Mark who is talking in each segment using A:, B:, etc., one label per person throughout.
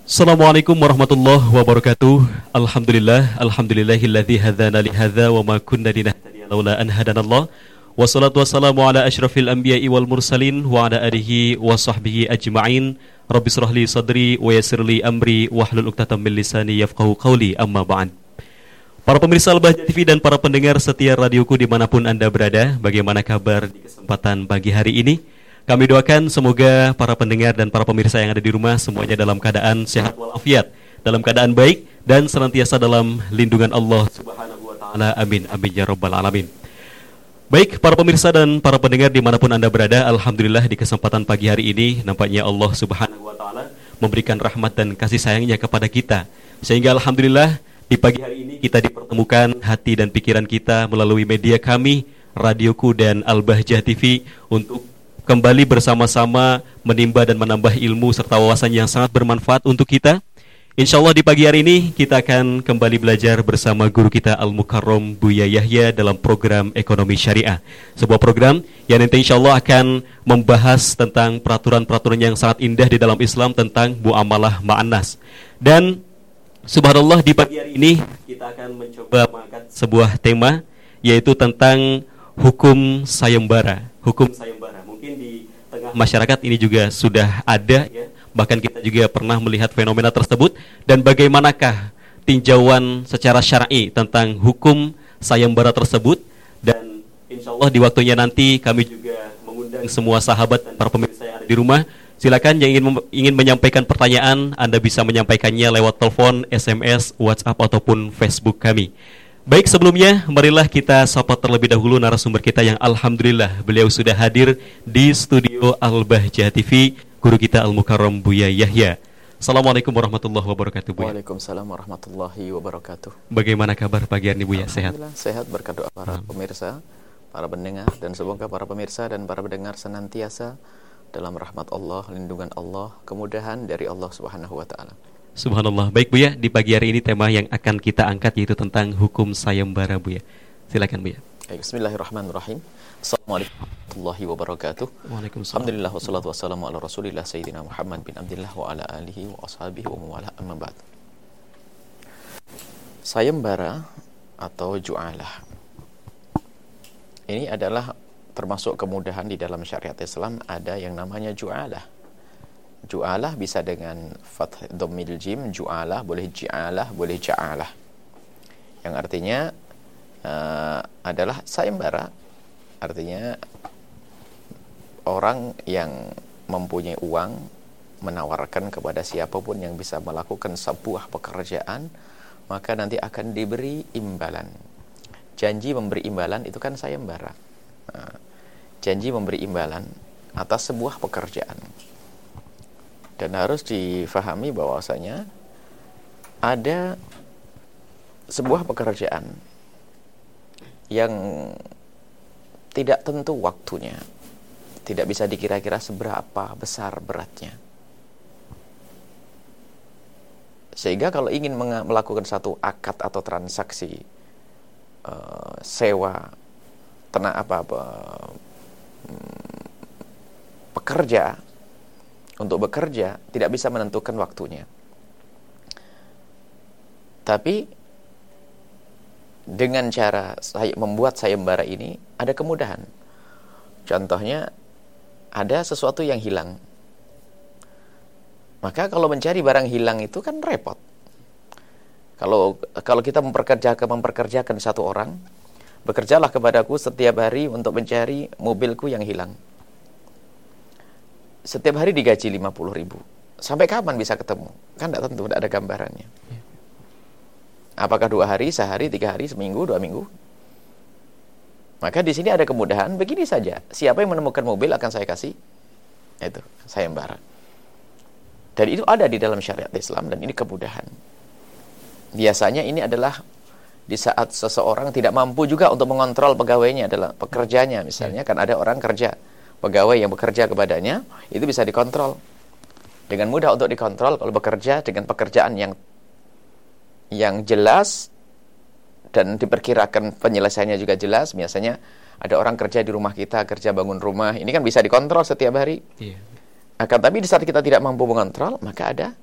A: Assalamualaikum warahmatullahi wabarakatuh. Alhamdulillahilladzi hadzana li hadza wa ma kunna linahtadiya laula an hadanallah. Wassalatu wassalamu ala asyrafil anbiya'i wal mursalin wa ala alihi wa sahbihi ajma'in. Rabbi shrah li sadri wa yassir li amri wahlul 'uqdatam min lisani yafqahu qawli. Amma ba'd. Para pemirsa Al-Bahjah TV dan para pendengar setia radioku dimanapun Anda berada, bagaimana kabar di kesempatan pagi hari ini? Kami doakan semoga para pendengar dan para pemirsa yang ada di rumah semuanya dalam keadaan sehat walafiat, dalam keadaan baik dan senantiasa dalam lindungan Allah Subhanahu wa taala. Amin amin ya rabbal alamin. Baik para pemirsa dan para pendengar dimanapun Anda berada, alhamdulillah di kesempatan pagi hari ini nampaknya Allah Subhanahu wa taala memberikan rahmat dan kasih sayangnya kepada kita, sehingga alhamdulillah di pagi hari ini kita dipertemukan hati dan pikiran kita melalui media kami, radioku dan Al-Bahjah TV untuk kembali bersama-sama menimba dan menambah ilmu serta wawasan yang sangat bermanfaat untuk kita. Insya Allah di pagi hari ini kita akan kembali belajar bersama guru kita Al-Mukarram Buya Yahya dalam program Ekonomi Syariah. Sebuah program yang nanti insya Allah akan membahas tentang peraturan-peraturan yang sangat indah di dalam Islam tentang muamalah ma'anas. Dan subhanallah di pagi hari ini kita akan mencoba mengangkat sebuah tema, yaitu tentang hukum sayembara. Hukum sayembara. Mungkin di tengah masyarakat ini juga sudah ada ya. Bahkan kita juga pernah melihat fenomena tersebut. Dan bagaimanakah tinjauan secara syar'i tentang hukum sayembara tersebut. Dan insya Allah di waktunya nanti kami juga mengundang semua sahabat dan para pemirsa yang ada di rumah. Silakan yang ingin menyampaikan pertanyaan, Anda bisa menyampaikannya lewat telepon, SMS, WhatsApp ataupun Facebook kami. Baik, sebelumnya marilah kita sapa terlebih dahulu narasumber kita yang alhamdulillah beliau sudah hadir di studio Al-Bahjah TV, guru kita Al-Mukarram Buya Yahya. Assalamualaikum warahmatullahi wabarakatuh, Buya.
B: Waalaikumsalam warahmatullahi wabarakatuh.
A: Bagaimana kabar pagi hari ini, Buya? Sehat?
B: Sehat, berkat doa para pemirsa, para pendengar, dan semoga para pemirsa dan para pendengar senantiasa dalam rahmat Allah, lindungan Allah, kemudahan dari Allah Subhanahu wa taala.
A: Subhanallah. Baik Buya, di pagi hari ini tema yang akan kita angkat yaitu tentang hukum sayembara, Buya. Silakan Buya.
B: Bismillahirrahmanirrahim. Assalamualaikum warahmatullahi wabarakatuh.
A: Waalaikumsalam.
B: Alhamdulillah wassalatu wassalamu ala Rasulillah Sayyidina Muhammad bin Abdillah wa ala alihi wa ashabihi wa mawala amma ba'd. Sayembara atau ju'alah ini adalah termasuk kemudahan di dalam syariat Islam. Ada yang namanya ju'alah. Ju'alah bisa dengan fath dhammil jim, ju'alah, boleh ji'alah, boleh ja'alah. Yang artinya adalah sayembara. Artinya orang yang mempunyai uang menawarkan kepada siapapun yang bisa melakukan sebuah pekerjaan, maka nanti akan diberi imbalan. Janji memberi imbalan itu kan sayembara. Janji memberi imbalan atas sebuah pekerjaan. Dan harus difahami bahwasanya ada sebuah pekerjaan yang tidak tentu waktunya, tidak bisa dikira-kira seberapa besar beratnya. Sehingga kalau ingin melakukan satu akad atau transaksi sewa pekerja untuk bekerja, tidak bisa menentukan waktunya. Tapi dengan cara membuat sayembara ini ada kemudahan. Contohnya ada sesuatu yang hilang. Maka kalau mencari barang hilang itu kan repot. Kalau kita memperkerjakan satu orang, bekerjalah kepadaku setiap hari untuk mencari mobilku yang hilang. Setiap hari digaji 50.000. Sampai kapan bisa ketemu? Kan tidak tentu, tidak ada gambarannya. Apakah 2 hari, sehari, 3 hari, seminggu, 2 minggu? Maka di sini ada kemudahan. Begini saja, siapa yang menemukan mobil akan saya kasih itu sayembara. Dan itu ada di dalam syariat Islam, dan ini kemudahan. Biasanya ini adalah di saat seseorang tidak mampu juga untuk mengontrol pegawainya, adalah pekerjanya misalnya. Kan ada orang kerja, pegawai yang bekerja kepadanya, itu bisa dikontrol. Dengan mudah untuk dikontrol kalau bekerja dengan pekerjaan yang jelas dan diperkirakan penyelesaiannya juga jelas. Biasanya ada orang kerja di rumah kita, kerja bangun rumah, ini kan bisa dikontrol setiap hari. Akan tapi di saat kita tidak mampu mengontrol, maka ada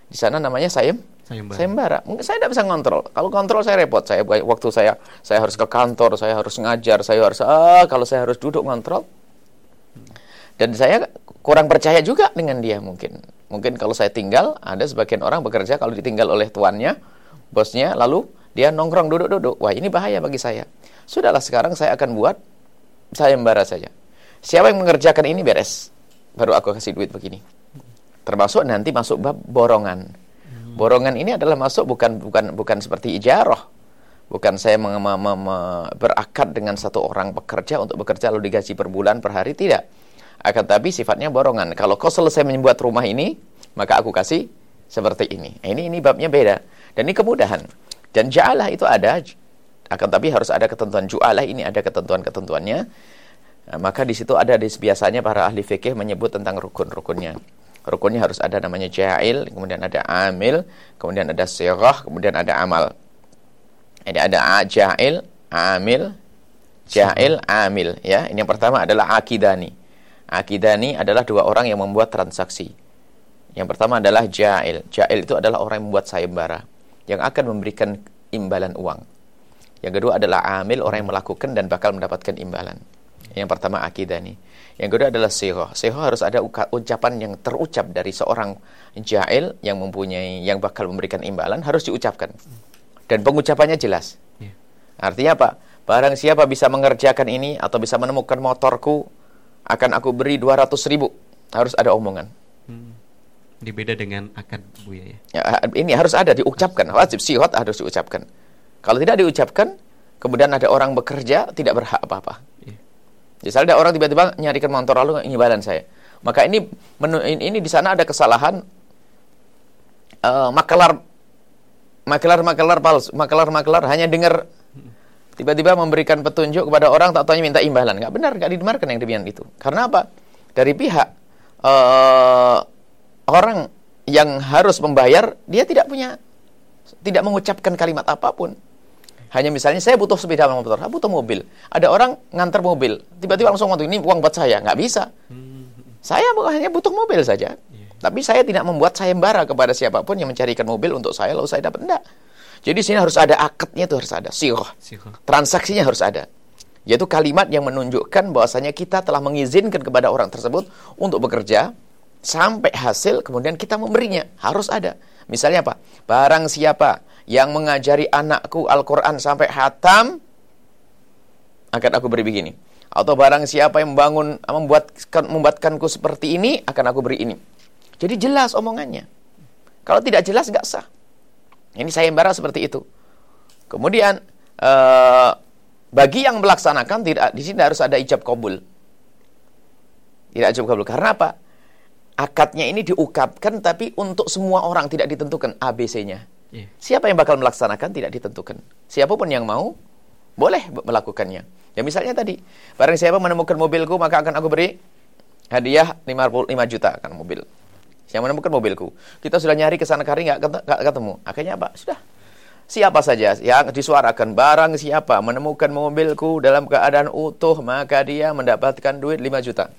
B: Di sana namanya
A: Sayembara.
B: sayembara. Mungkin saya tidak bisa ngontrol. Kalau kontrol saya repot. Waktu saya harus ke kantor, saya harus ngajar, kalau saya harus duduk ngontrol. Dan saya kurang percaya juga dengan dia mungkin. Mungkin kalau saya tinggal, ada sebagian orang bekerja kalau ditinggal oleh tuannya, bosnya, lalu dia nongkrong duduk-duduk. Wah, ini bahaya bagi saya. Sudahlah, sekarang saya akan buat sayembara saja. Siapa yang mengerjakan ini beres, baru aku kasih duit begini. Termasuk nanti masuk bab borongan. Borongan ini adalah masuk bukan seperti ijarah. Bukan saya berakad dengan satu orang pekerja untuk bekerja lalu digaji per bulan, per hari, tidak. Akan tapi sifatnya borongan. Kalau kau selesai membuat rumah ini, maka aku kasih seperti ini. Ini babnya beda. Dan ini kemudahan. Dan ja'alah itu ada, akan tapi harus ada ketentuan. Ju'alah ini ada ketentuan-ketentuannya. Maka di situ ada biasanya para ahli fikih menyebut tentang rukun-rukunnya. Rukunnya harus ada namanya ja'il, kemudian ada amil, kemudian ada sirah, kemudian ada amal. Jadi ada ja'il, amil, ja'il, amil. Ya, ini yang pertama adalah akidani. Akidani adalah dua orang yang membuat transaksi. Yang pertama adalah ja'il. Ja'il itu adalah orang yang membuat sayembara, yang akan memberikan imbalan uang. Yang kedua adalah amil, orang yang melakukan dan bakal mendapatkan imbalan. Yang pertama akidani. Yang kedua adalah sirah. Sirah harus ada ucapan yang terucap dari seorang ja'il yang bakal memberikan imbalan, harus diucapkan. Dan pengucapannya jelas. Artinya apa? Barang siapa bisa mengerjakan ini atau bisa menemukan motorku, akan aku beri 200.000. Harus ada omongan.
A: Ini beda dengan akad, Buya ya.
B: Ini harus ada, diucapkan. Wajib sirah harus diucapkan. Kalau tidak diucapkan, kemudian ada orang bekerja, tidak berhak apa-apa. Misalnya ada orang tiba-tiba nyarikan motor lalu imbalan saya. Maka ini di sana ada kesalahan makelar palsu, makelar hanya dengar tiba-tiba memberikan petunjuk kepada orang, tak taunya minta imbalan. Enggak benar, enggak dibenarkan yang demikian itu. Karena apa? Dari pihak orang yang harus membayar, dia tidak mengucapkan kalimat apapun. Hanya misalnya saya butuh sepeda motor, butuh mobil. Ada orang nganter mobil, tiba-tiba langsung ngomong, ini uang buat saya. Nggak bisa. Saya hanya butuh mobil saja. Tapi saya tidak membuat sayembara kepada siapapun yang mencarikan mobil untuk saya, lalu saya dapat. Enggak. Jadi sini harus ada akadnya, itu harus ada. Sirah. Transaksinya harus ada. Yaitu kalimat yang menunjukkan bahwasanya kita telah mengizinkan kepada orang tersebut untuk bekerja, sampai hasil, kemudian kita memberinya. Harus ada. Misalnya apa? Barang siapa yang mengajari anakku Al-Quran sampai hatam, akan aku beri begini. Atau barang siapa yang membuatkanku seperti ini, akan aku beri ini. Jadi jelas omongannya. Kalau tidak jelas, nggak sah. Ini sayembara seperti itu. Kemudian, bagi yang melaksanakan, di sini harus ada ijab qabul. Tidak ijab qabul. Karena apa? Akadnya ini diungkapkan, tapi untuk semua orang, tidak ditentukan ABC-nya. Siapa yang bakal melaksanakan tidak ditentukan. Siapapun yang mau boleh melakukannya. Ya misalnya tadi, barang siapa menemukan mobilku, maka akan aku beri hadiah 55 juta kan mobil. Yang menemukan mobilku. Kita sudah nyari ke sana kari nggak ketemu. Akhirnya apa? Sudah. Siapa saja yang disuarakan, barang siapa menemukan mobilku dalam keadaan utuh, maka dia mendapatkan duit 5 juta.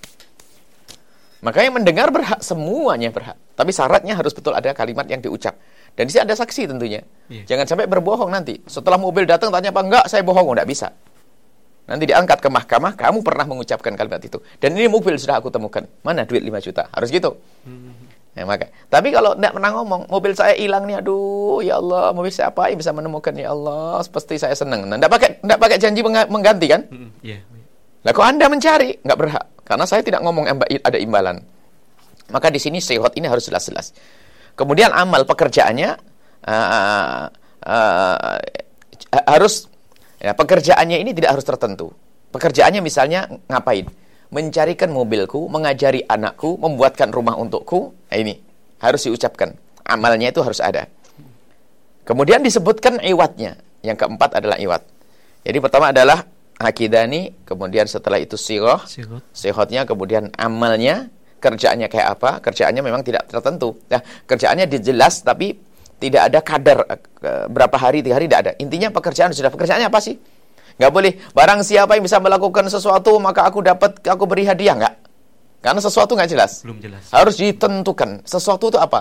B: Maka yang mendengar berhak, semuanya berhak. Tapi syaratnya harus betul ada kalimat yang diucap. Dan di sini ada saksi tentunya. Jangan sampai berbohong nanti. Setelah mobil datang tanya apa? Enggak, saya bohong. Enggak bisa. Nanti diangkat ke mahkamah, kamu pernah mengucapkan kalimat itu. Dan ini mobil sudah aku temukan. Mana duit 5 juta? Harus gitu. Ya, maka. Tapi kalau enggak pernah ngomong, mobil saya hilang nih, aduh, ya Allah, mobil saya apa yang bisa menemukan, ya Allah, pasti saya senang. Nah, enggak pakai janji mengganti kan? Nah, kok Anda mencari? Enggak berhak. Karena saya tidak ngomong ada imbalan. Maka di sini sihot ini harus jelas-jelas. Kemudian amal pekerjaannya harus, ya, pekerjaannya ini tidak harus tertentu. Pekerjaannya misalnya ngapain? Mencarikan mobilku, mengajari anakku, membuatkan rumah untukku. Nah, ini harus diucapkan. Amalnya itu harus ada. Kemudian disebutkan iwatnya. Yang keempat adalah iwat. Jadi pertama adalah akidani, kemudian setelah itu sihotnya, kemudian amalnya. Kerjaannya kayak apa? Kerjaannya memang tidak tertentu. Nah, kerjaannya dijelas tapi tidak ada kadar berapa hari, 3 hari, tidak ada. Intinya pekerjaannya apa sih? Nggak boleh. Barang siapa yang bisa melakukan sesuatu maka aku beri hadiah, nggak? Karena sesuatu nggak jelas.
A: Belum jelas.
B: Harus ditentukan. Sesuatu itu apa?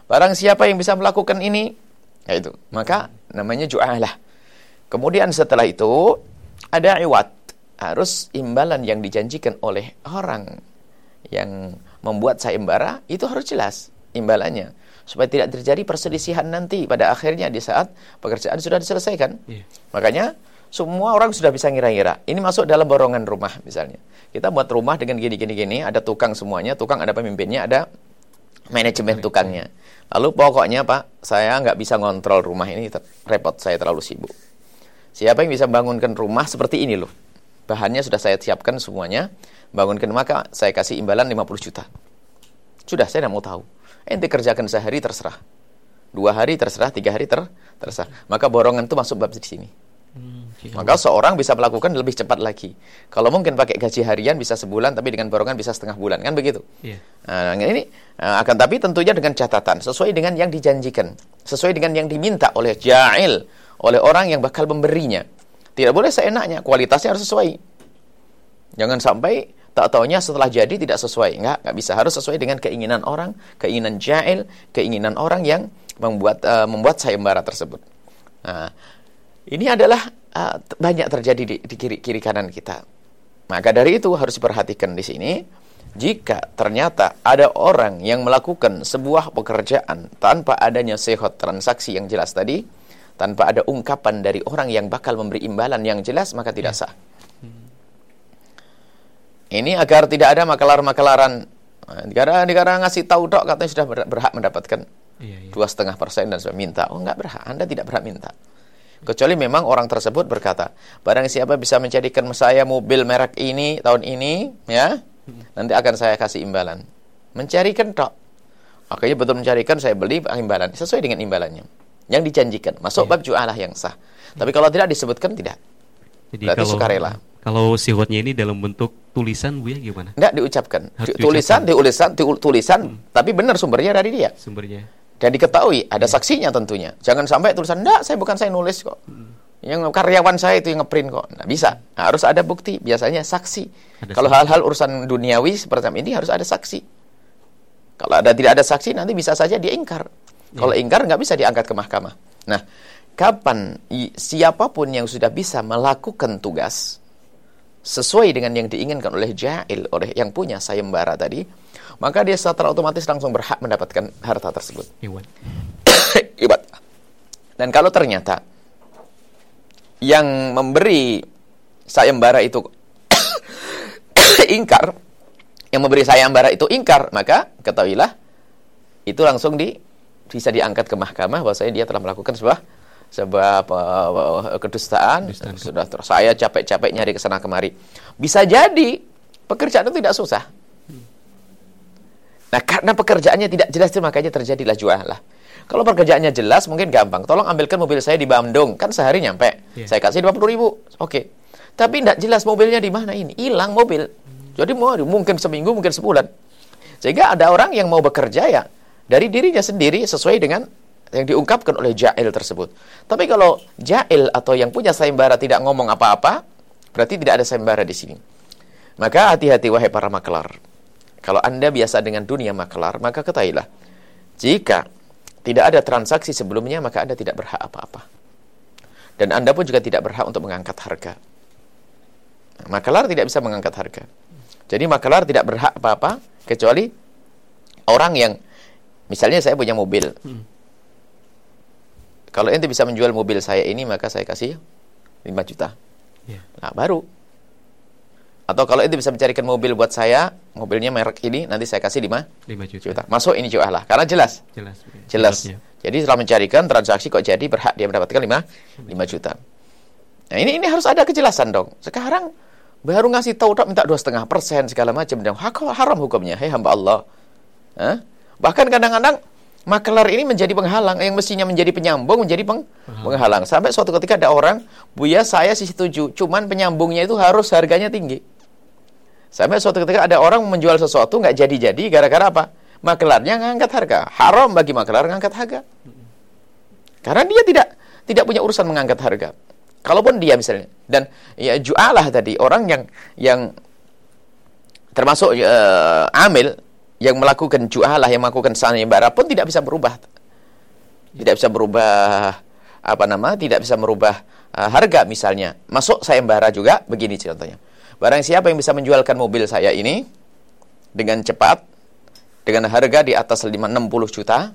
B: Barang siapa yang bisa melakukan ini, ya itu, maka namanya ju'alah. Kemudian setelah itu ada iwat, harus imbalan yang dijanjikan oleh orang yang membuat sayembara itu harus jelas imbalannya, supaya tidak terjadi perselisihan nanti pada akhirnya di saat pekerjaan sudah diselesaikan. Makanya semua orang sudah bisa ngira-ngira. Ini masuk dalam borongan rumah misalnya. Kita buat rumah dengan gini, ada tukang semuanya, tukang ada pemimpinnya, ada manajemen tukangnya. Lalu pokoknya Pak, saya nggak bisa ngontrol rumah ini, repot, saya terlalu sibuk. Siapa yang bisa bangunkan rumah seperti ini loh? Bahannya sudah saya siapkan semuanya, bangunkan, maka saya kasih imbalan 50 juta. Sudah, saya tidak mau tahu. Ente kerjakan sehari terserah. 2 hari terserah, 3 hari terserah. Maka borongan itu masuk bab di sini. Maka seorang bisa melakukan lebih cepat lagi. Kalau mungkin pakai gaji harian bisa sebulan, tapi dengan borongan bisa setengah bulan, kan begitu? Nah, ini akan tapi tentunya dengan catatan, sesuai dengan yang dijanjikan, sesuai dengan yang diminta oleh ja'il, oleh orang yang bakal memberinya. Tidak boleh seenaknya, kualitasnya harus sesuai. Jangan sampai tak taunya setelah jadi tidak sesuai. Enggak bisa, harus sesuai dengan keinginan orang, keinginan ja'il, keinginan orang yang membuat sayembara tersebut. Nah, ini adalah banyak terjadi di kiri kanan kita. Maka dari itu harus diperhatikan di sini. Jika ternyata ada orang yang melakukan sebuah pekerjaan tanpa adanya sihot transaksi yang jelas tadi, tanpa ada ungkapan dari orang yang bakal memberi imbalan yang jelas, maka tidak sah. Ini agar tidak ada maklar-maklaran. Negara ngasih tahu dok katanya sudah berhak mendapatkan 2,5% dan sudah minta. Oh, enggak berhak, Anda tidak berhak minta. Kecuali memang orang tersebut berkata, barang siapa bisa menjadikan saya mobil merek ini tahun ini, ya, nanti akan saya kasih imbalan. Mencarikan tok. Akhirnya betul mencarikan, saya beli imbalan sesuai dengan imbalannya yang dijanjikan. Masuk bab ju'alah yang sah. Tapi kalau tidak disebutkan, tidak.
A: Jadi
B: berarti sukarela.
A: Kalau sihwatnya ini dalam bentuk tulisan, Bu, ya gimana?
B: Enggak diucapkan. Tulisan, tapi benar sumbernya dari dia.
A: Sumbernya.
B: Dan diketahui, ada saksinya tentunya. Jangan sampai tulisan, enggak, saya nulis kok. Yang karyawan saya itu yang ngeprint kok. Nah, bisa. Nah, harus ada bukti, biasanya saksi. Kalau hal-hal urusan duniawi seperti ini harus ada saksi. Kalau tidak ada saksi, nanti bisa saja dia ingkar. Kalau ingkar, nggak bisa diangkat ke mahkamah. Nah, kapan siapapun yang sudah bisa melakukan tugas sesuai dengan yang diinginkan oleh ja'il, oleh yang punya sayembara tadi, maka dia secara otomatis langsung berhak mendapatkan harta tersebut. Ibat. Dan kalau ternyata yang memberi sayembara itu ingkar, maka ketahuilah itu langsung bisa diangkat ke mahkamah bahwasanya dia telah melakukan sebuah kedustaan. Sudah terus saya capek-capek nyari ke sana kemari. Bisa jadi pekerjaan itu tidak susah. Nah, karena pekerjaannya tidak jelas itu makanya terjadilah jualah. Kalau pekerjaannya jelas mungkin gampang. Tolong ambilkan mobil saya di Bandung, kan sehari nyampe. Saya kasih 50.000. Oke. Tapi tidak jelas mobilnya di mana ini. Hilang mobil. Jadi mungkin seminggu, mungkin sebulan. Sehingga ada orang yang mau bekerja ya dari dirinya sendiri sesuai dengan yang diungkapkan oleh ja'il tersebut. Tapi kalau ja'il atau yang punya sayembara tidak ngomong apa-apa, berarti tidak ada sayembara di sini. Maka hati-hati wahai para maklar. Kalau Anda biasa dengan dunia maklar, maka ketahuilah, jika tidak ada transaksi sebelumnya, maka Anda tidak berhak apa-apa. Dan Anda pun juga tidak berhak untuk mengangkat harga. Maklar tidak bisa mengangkat harga. Jadi maklar tidak berhak apa-apa, kecuali orang yang, misalnya saya punya mobil. Kalau ente bisa menjual mobil saya ini, maka saya kasih 5 juta. Nah, baru. Atau kalau ente bisa mencarikan mobil buat saya, mobilnya merek ini, nanti saya kasih 5 juta. Masuk ini jualah, karena jelas. Jadi setelah mencarikan transaksi kok jadi berhak dia mendapatkan 5 juta. Nah, ini harus ada kejelasan dong. Sekarang baru ngasih tahu minta 2,5% segala macam, dan haram hukumnya. Hei hamba Allah. Bahkan kadang-kadang maklar ini menjadi penghalang, yang mestinya menjadi penyambung menjadi penghalang. Sampai suatu ketika ada orang, Buya saya sih setuju, cuman penyambungnya itu harus harganya tinggi. Sampai suatu ketika ada orang menjual sesuatu nggak jadi-jadi gara-gara apa? Maklarnya ngangkat harga. Haram bagi maklar ngangkat harga. Karena dia tidak punya urusan mengangkat harga. Kalaupun dia misalnya, dan ya jualah tadi orang yang termasuk amil, yang melakukan jualah, yang melakukan sayembara pun tidak bisa berubah. Tidak bisa berubah tidak bisa merubah harga misalnya. Masuk sayembara juga begini contohnya. Barang siapa yang bisa menjualkan mobil saya ini dengan cepat, dengan harga di atas 60 juta,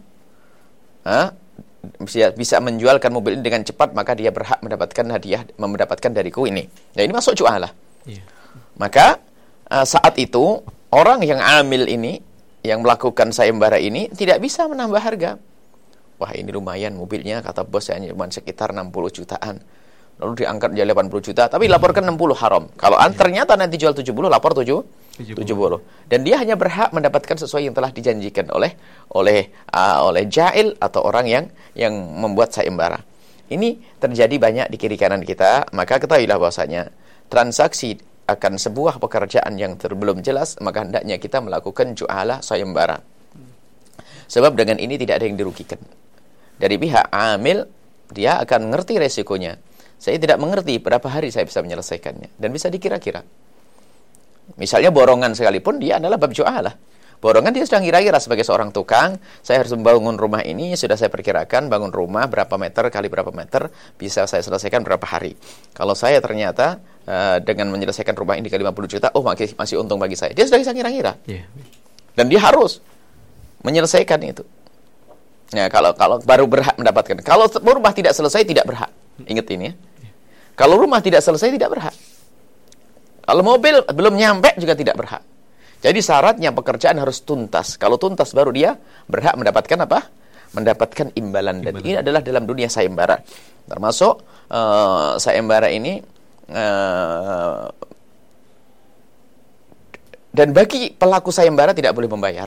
B: bisa menjualkan mobil ini dengan cepat, maka dia berhak mendapatkan hadiah, mendapatkan dariku ini. Nah, ini masuk jualah. Yeah. Maka saat itu orang yang amil ini, yang melakukan sayembara ini tidak bisa menambah harga. Wah, ini lumayan mobilnya, kata bos, hanya cuma sekitar 60 jutaan. Lalu diangkat menjadi 80 juta, tapi laporkan 60 haram. Kalau ternyata nanti jual 70, lapor 70. Dan dia hanya berhak mendapatkan sesuai yang telah dijanjikan oleh jail atau orang yang membuat sayembara. Ini terjadi banyak di kiri kanan kita, maka ketahuilah bahwasanya transaksi akan sebuah pekerjaan yang belum jelas, maka hendaknya kita melakukan jualah sayembara. Sebab dengan ini tidak ada yang dirugikan. Dari pihak amil, dia akan mengerti resikonya. Saya tidak mengerti berapa hari saya bisa menyelesaikannya. Dan bisa dikira-kira. Misalnya borongan sekalipun, dia adalah bab jualah. Borongan dia sudah ngira-ngira sebagai seorang tukang, saya harus membangun rumah ini, sudah saya perkirakan bangun rumah berapa meter kali berapa meter, bisa saya selesaikan berapa hari. Kalau saya ternyata dengan menyelesaikan rumah ini kali 50 juta, masih untung bagi saya. Dia sudah bisa ngira-ngira. Yeah. Dan dia harus menyelesaikan itu. Nah, kalau baru berhak mendapatkan. Kalau rumah tidak selesai, tidak berhak. Ingat ini ya. Kalau rumah tidak selesai, tidak berhak. Kalau mobil belum nyampe, juga tidak berhak. Jadi syaratnya pekerjaan harus tuntas. Kalau tuntas, baru dia berhak mendapatkan apa? Mendapatkan imbalan. Dan ini adalah dalam dunia sayembara. Termasuk sayembara ini, dan bagi pelaku sayembara tidak boleh membayar.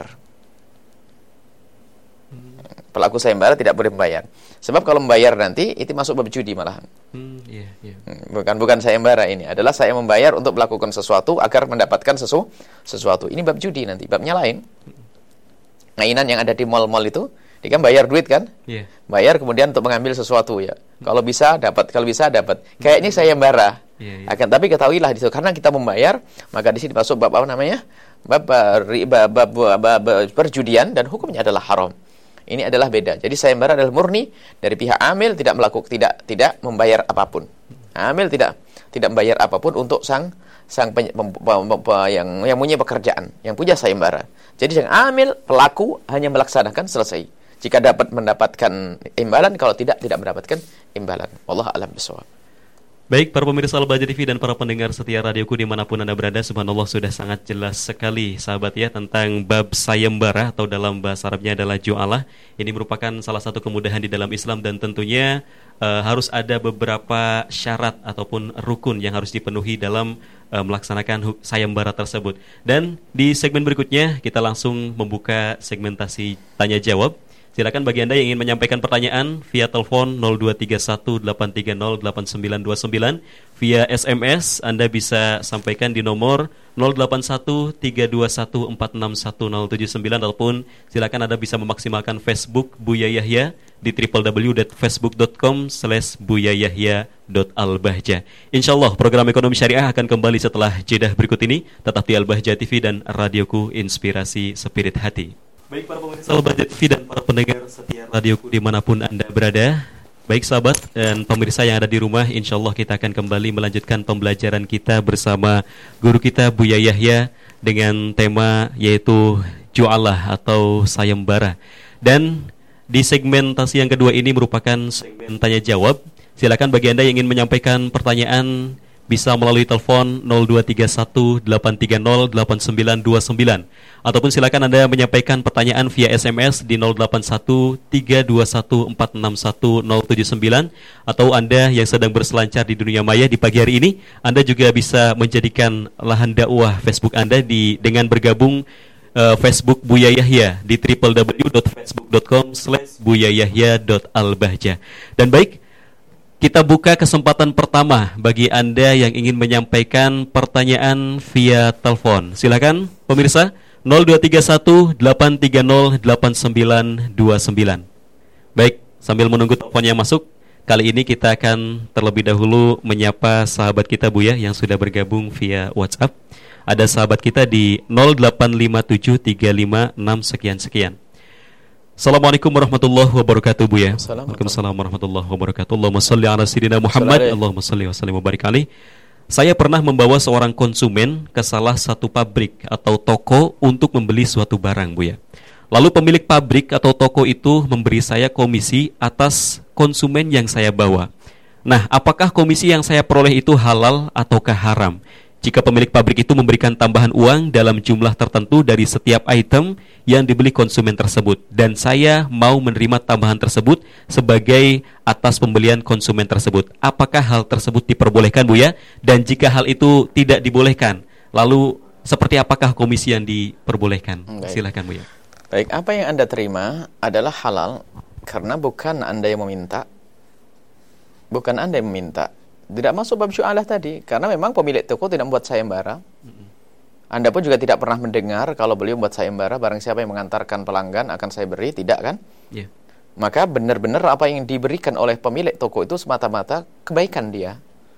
B: Pelaku sayembara tidak boleh membayar. Sebab kalau membayar nanti itu masuk bab judi malahan. Bukan sayembara ini. Adalah saya membayar untuk melakukan sesuatu agar mendapatkan sesuatu. Ini bab judi nanti. Babnya lain. Mainan yang ada di mal-mal itu, dia kan bayar duit kan? Yeah. Bayar kemudian untuk mengambil sesuatu ya. Kalau bisa dapat, Kayaknya sayembara. Tapi ketahuilah di situ, karena kita membayar, maka di sini masuk bab apa namanya? Bab perjudian, dan hukumnya adalah haram. Ini adalah beda. Jadi sayembara adalah murni dari pihak amil, tidak membayar apapun. Amil tidak membayar apapun untuk sang yang punya pekerjaan, yang punya sayembara. Jadi yang amil, pelaku hanya melaksanakan, selesai. Jika dapat mendapatkan imbalan, kalau tidak mendapatkan imbalan. Wallahu a'lam bishawab.
A: Baik, para pemirsa Al-Bahjah TV dan para pendengar setia radioku dimanapun Anda berada, subhanallah sudah sangat jelas sekali sahabat ya tentang bab sayembara atau dalam bahasa Arabnya adalah ju'alah. Ini merupakan salah satu kemudahan di dalam Islam, dan tentunya harus ada beberapa syarat ataupun rukun yang harus dipenuhi dalam melaksanakan sayembara tersebut. Dan di segmen berikutnya kita langsung membuka segmentasi tanya jawab. Silakan bagi Anda yang ingin menyampaikan pertanyaan via telepon 0231-830-8929, via SMS Anda bisa sampaikan di nomor 081321461079, ataupun silakan Anda bisa memaksimalkan Facebook Buya Yahya di www.facebook.com/buyayahya.albahjah. Insyaallah program Ekonomi Syariah akan kembali setelah jeda berikut ini. Tetap di Al-Bahjah TV dan radioku Inspirasi Spirit Hati. Baik para pemirsa Al-Bahjah TV dan para pendengar setia radioku dimanapun Anda berada. Baik sahabat dan pemirsa yang ada di rumah, insyaallah kita akan kembali melanjutkan pembelajaran kita bersama guru kita Buya Yahya dengan tema yaitu ju'alah atau sayembara. Dan di segmentasi yang kedua ini merupakan segmen tanya jawab. Silakan bagi Anda yang ingin menyampaikan pertanyaan bisa melalui telepon 0231-830-8929, ataupun silakan Anda menyampaikan pertanyaan via SMS di 081321461079, atau Anda yang sedang berselancar di dunia maya di pagi hari ini, Anda juga bisa menjadikan lahan dakwah Facebook Anda dengan bergabung Facebook Buya Yahya di www.facebook.com/buyayahya.albahjah. Dan baik, kita buka kesempatan pertama bagi Anda yang ingin menyampaikan pertanyaan via telepon. Silakan pemirsa 0231-830-8929. Baik, sambil menunggu teleponnya masuk, kali ini kita akan terlebih dahulu menyapa sahabat kita Buya yang sudah bergabung via WhatsApp. Ada sahabat kita di 0857356 sekian-sekian. Assalamualaikum warahmatullahi wabarakatuh, Buya. Waalaikumsalam warahmatullahi wabarakatuh. Allahumma salli ala sayyidina Muhammad. Allahumma salli wa sallim wa barik alaihi. Saya pernah membawa seorang konsumen ke salah satu pabrik atau toko untuk membeli suatu barang, Buya. Lalu pemilik pabrik atau toko itu memberi saya komisi atas konsumen yang saya bawa. Nah, apakah komisi yang saya peroleh itu halal ataukah haram? Jika pemilik pabrik itu memberikan tambahan uang dalam jumlah tertentu dari setiap item yang dibeli konsumen tersebut, dan saya mau menerima tambahan tersebut sebagai atas pembelian konsumen tersebut, apakah hal tersebut diperbolehkan, Buya? Dan jika hal itu tidak dibolehkan, lalu seperti apakah komisi yang diperbolehkan? Silakan, Buya.
B: Baik, apa yang Anda terima adalah halal karena bukan Anda yang meminta. Bukan Anda yang meminta. Tidak masuk bab syu'alah tadi, karena memang pemilik toko tidak membuat sayembara. Anda pun juga tidak pernah mendengar kalau beliau membuat sayembara, barang siapa yang mengantarkan pelanggan akan saya beri, tidak kan?
A: Yeah.
B: Maka benar-benar apa yang diberikan oleh pemilik toko itu semata-mata kebaikan dia.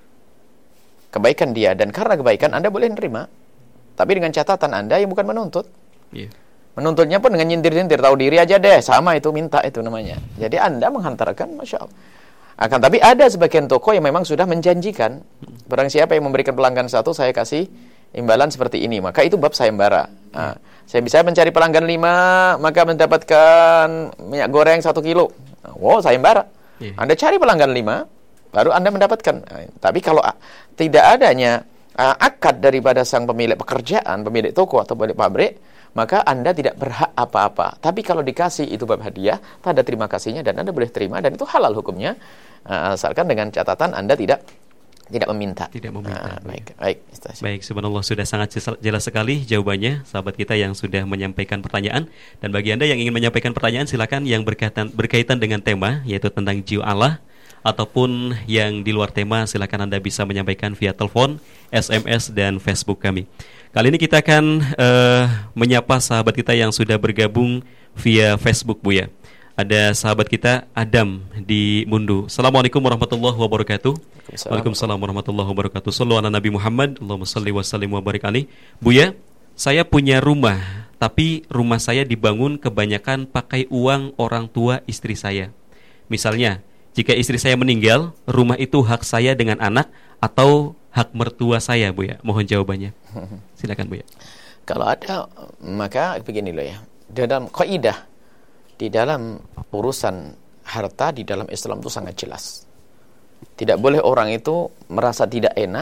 B: Kebaikan dia, dan karena kebaikan Anda boleh menerima. Tapi dengan catatan Anda yang bukan menuntut.
A: Yeah.
B: Menuntutnya pun dengan nyindir-nyindir, tahu diri aja deh, sama itu minta itu namanya. Jadi Anda menghantarkan, Masya Allah. Akan tapi ada sebagian toko yang memang sudah menjanjikan, barang siapa yang memberikan pelanggan satu, saya kasih imbalan seperti ini. Maka itu bab sayembara. Nah, saya bisa mencari pelanggan 5, maka mendapatkan minyak goreng 1 kilo. Wow, sayembara. Anda cari pelanggan 5, baru Anda mendapatkan. Nah, tapi kalau tidak adanya akad daripada sang pemilik pekerjaan, pemilik toko atau pemilik pabrik, maka Anda tidak berhak apa-apa. Tapi kalau dikasih itu bab hadiah, tanda terima kasihnya dan Anda boleh terima, dan itu halal hukumnya, asalkan dengan catatan Anda tidak meminta.
A: Tidak meminta.
B: Baik,
A: subhanallah, sudah sangat jelas sekali jawabannya sahabat kita yang sudah menyampaikan pertanyaan. Dan bagi Anda yang ingin menyampaikan pertanyaan, silakan yang berkaitan dengan tema, yaitu tentang jiwa Allah, ataupun yang di luar tema, silakan Anda bisa menyampaikan via telepon, SMS, dan Facebook kami. Kali ini kita akan menyapa sahabat kita yang sudah bergabung via Facebook, Buya. Ada sahabat kita Adam di Mundu. Assalamualaikum warahmatullahi wabarakatuh. Waalaikumsalam warahmatullahi wabarakatuh. Sallu ala Nabi Muhammad. Allahumma salli wa sallim wa barik alaihi. Buya, saya punya rumah, tapi rumah saya dibangun kebanyakan pakai uang orang tua istri saya. Misalnya, jika istri saya meninggal, rumah itu hak saya dengan anak atau hak mertua saya, Buya? Mohon jawabannya. Silakan, Buya.
B: Kalau ada, maka begini loh ya. Dalam kaidah, di dalam urusan harta di dalam Islam itu sangat jelas. Tidak boleh orang itu merasa tidak enak,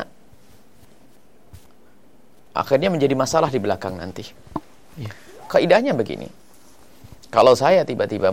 B: akhirnya menjadi masalah di belakang nanti. Kaidahnya begini. Kalau saya tiba-tiba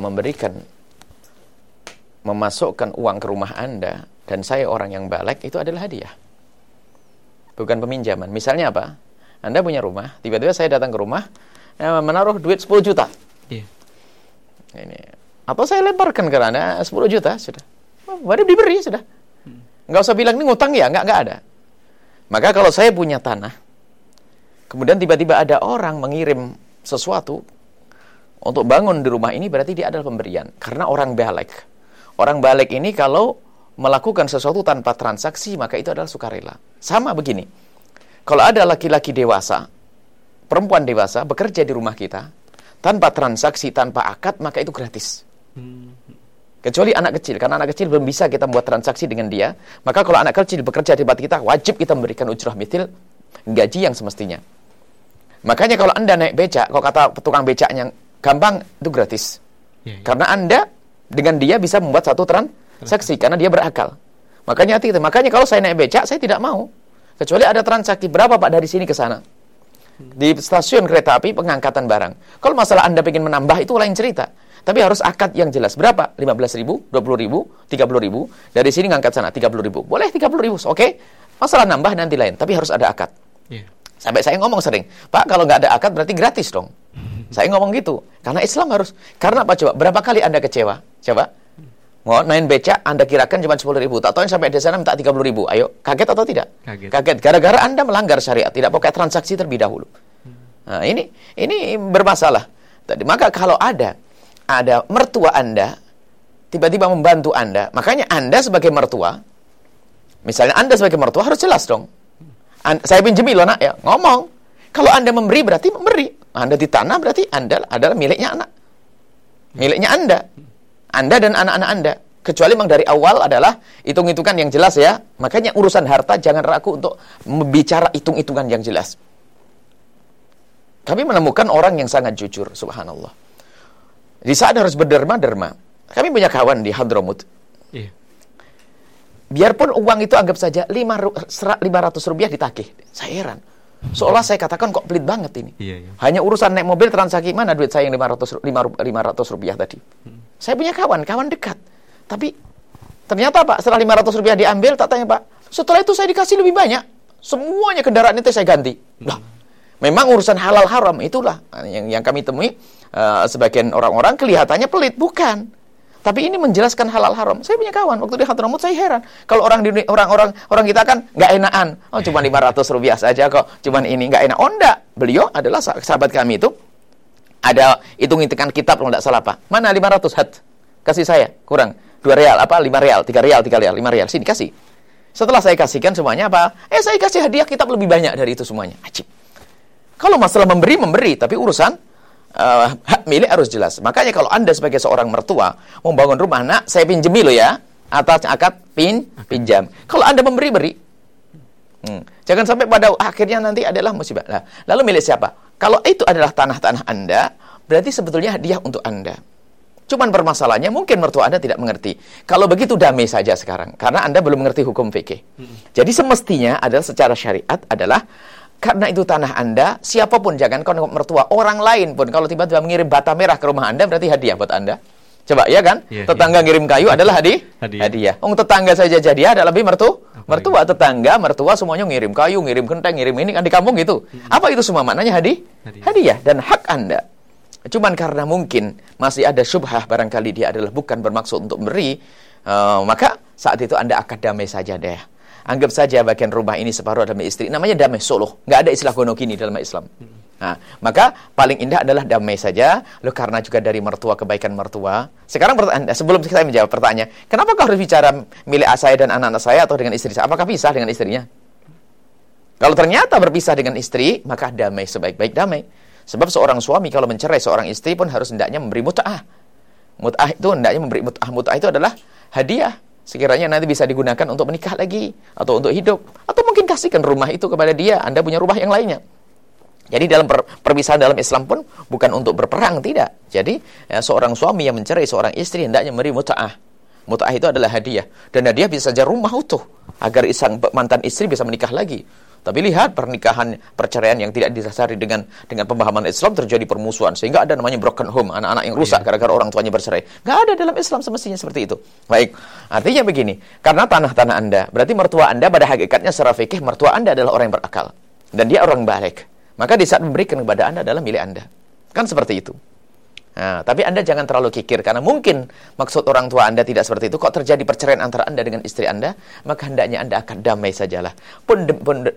B: memasukkan uang ke rumah Anda, dan saya orang yang balik, itu adalah hadiah, bukan peminjaman. Misalnya apa? Anda punya rumah, tiba-tiba saya datang ke rumah, menaruh duit 10 juta. Ini. Atau saya lemparkan ke Anda 10 juta, sudah. Baru diberi, sudah. Nggak usah bilang ini ngutang ya, nggak ada. Maka kalau saya punya tanah, kemudian tiba-tiba ada orang mengirim sesuatu untuk bangun di rumah ini, berarti dia adalah pemberian. Karena orang balik. Orang balik ini kalau melakukan sesuatu tanpa transaksi, maka itu adalah sukarela. Sama begini. Kalau ada laki-laki dewasa, perempuan dewasa, bekerja di rumah kita, tanpa transaksi, tanpa akad, maka itu gratis. Kecuali anak kecil. Karena anak kecil belum bisa kita buat transaksi dengan dia. Maka kalau anak kecil bekerja di tempat kita, wajib kita memberikan ujrah mithil, gaji yang semestinya. Makanya kalau Anda naik becak, kalau kata tukang becaknya gampang, itu gratis. Karena Anda dengan dia bisa membuat satu transaksi, karena dia berakal. Makanya hati-hati. Makanya kalau saya naik becak, saya tidak mau. Kecuali ada transaksi. Berapa Pak dari sini ke sana? Di stasiun kereta api pengangkatan barang. Kalau masalah Anda ingin menambah, itu lain cerita. Tapi harus akad yang jelas. Berapa? 15.000, 20.000, 30.000. Dari sini ngangkat sana 30.000. Boleh 30.000, oke. Masalah nambah nanti lain, tapi harus ada akad. Sampai saya ngomong sering, Pak, kalau nggak ada akad berarti gratis dong. Saya ngomong gitu. Karena Islam harus. Karena apa coba? Berapa kali Anda kecewa? Coba. Mau main becak, Anda kirakan cuma 10.000. Tak tahu yang sampai di sana minta 30.000. Ayo, kaget atau tidak? Kaget. Gara-gara Anda melanggar syariat, tidak pakai transaksi terlebih dahulu. Nah, ini bermasalah. Maka kalau ada mertua Anda tiba-tiba membantu Anda, makanya Anda sebagai mertua, misalnya Anda sebagai mertua harus jelas dong. Saya pinjemi loh nak, ya ngomong. Kalau Anda memberi berarti memberi. Anda di tanah berarti Anda adalah miliknya anak. Miliknya Anda. Anda dan anak-anak Anda. Kecuali memang dari awal adalah hitung-hitungan yang jelas ya. Makanya urusan harta jangan ragu untuk membicara hitung-hitungan yang jelas. Kami menemukan orang yang sangat jujur, subhanallah. Di saat harus berderma-derma. Kami punya kawan di Hadramut.
A: Iya.
B: Biarpun uang itu anggap saja 500 rupiah ditagih. Saya heran. Seolah saya katakan kok pelit banget ini.
A: Iya.
B: Hanya urusan naik mobil transaksi, mana duit saya yang 500 rupiah tadi. Saya punya kawan dekat. Tapi ternyata Pak, setelah 500 rupiah diambil, tak tanya Pak, setelah itu saya dikasih lebih banyak. Semuanya kendaraan itu saya ganti. Lah, memang urusan halal haram itulah yang kami temui. Sebagian orang-orang kelihatannya pelit, bukan. Tapi ini menjelaskan halal haram. Saya punya kawan waktu di Hadramut, saya heran. Kalau orang kita kan nggak enakan. Oh, cuma 500 rupiah saja kok. Cuman ini nggak enak. Oh, enggak. Beliau adalah sahabat kami itu. Ada hitung-hitungan kitab kalau nggak salah Pak. Mana 500 hat? Kasih saya. Kurang 2 real, 5 real, 3 real, 5 real. Sini kasih. Setelah saya kasihkan semuanya apa? Saya kasih hadiah kitab lebih banyak dari itu semuanya. Ajib. Kalau masalah memberi, tapi urusan hak milik harus jelas. Makanya kalau Anda sebagai seorang mertua membangun rumah, nak, saya pinjemi lo ya, atas akad pinjam. Kalau Anda memberi, beri. Jangan sampai pada akhirnya nanti adalah musibah. Nah, lalu milik siapa? Kalau itu adalah tanah-tanah Anda, berarti sebetulnya hadiah untuk Anda. Cuman permasalahannya mungkin mertua Anda tidak mengerti. Kalau begitu damai saja sekarang, karena Anda belum mengerti hukum fikih. Jadi semestinya adalah secara syariat adalah karena itu tanah Anda, siapapun, jangan kau mertua, orang lain pun kalau tiba-tiba mengirim bata merah ke rumah Anda berarti hadiah buat Anda. Coba ya kan? Tetangga ngirim kayu adalah hadiah. Tetangga saja jadi ada lebih mertua, tetangga, mertua semuanya ngirim kayu, ngirim genteng, ngirim ini kan di kampung gitu. Apa itu semua maknanya hadiah dan hak Anda. Cuman karena mungkin masih ada syubhah barangkali dia adalah bukan bermaksud untuk memberi, maka saat itu Anda akan damai saja deh. Anggap saja bagian rumah ini separuh adalah istri. Namanya damai suluh. Nggak ada istilah gonokini dalam Islam. Nah, maka paling indah adalah damai saja. Loh, karena juga dari mertua, kebaikan mertua. Sekarang sebelum saya menjawab pertanyaan, kenapa kau harus bicara milik saya dan anak-anak saya atau dengan istri saya? Apakah pisah dengan istrinya? Kalau ternyata berpisah dengan istri, maka damai sebaik-baik damai. Sebab seorang suami kalau mencerai seorang istri pun harus hendaknya memberi mut'ah. Mut'ah itu hendaknya memberi mut'ah. Mut'ah itu adalah hadiah. Sekiranya nanti bisa digunakan untuk menikah lagi, atau untuk hidup, atau mungkin kasihkan rumah itu kepada dia, Anda punya rumah yang lainnya. Jadi dalam perpisahan dalam Islam pun bukan untuk berperang, tidak. Jadi seorang suami yang mencerai seorang istri hendaknya memberi mut'ah. Mut'ah itu adalah hadiah. Dan hadiah bisa saja rumah utuh, agar sang mantan istri bisa menikah lagi. Tapi lihat pernikahan, perceraian yang tidak didasari dengan pemahaman Islam terjadi permusuhan. Sehingga ada namanya broken home, anak-anak yang rusak gara-gara orang tuanya bercerai. Nggak ada dalam Islam semestinya seperti itu. Baik, artinya begini. Karena tanah-tanah Anda, berarti mertua Anda pada hakikatnya secara fikih, mertua Anda adalah orang yang berakal. Dan dia orang balik. Maka di saat memberikan kepada Anda adalah milik Anda. Kan seperti itu. Nah, tapi Anda jangan terlalu kikir, karena mungkin maksud orang tua Anda tidak seperti itu. Kok terjadi perceraian antara Anda dengan istri Anda, maka hendaknya Anda akan damai sajalah. Pun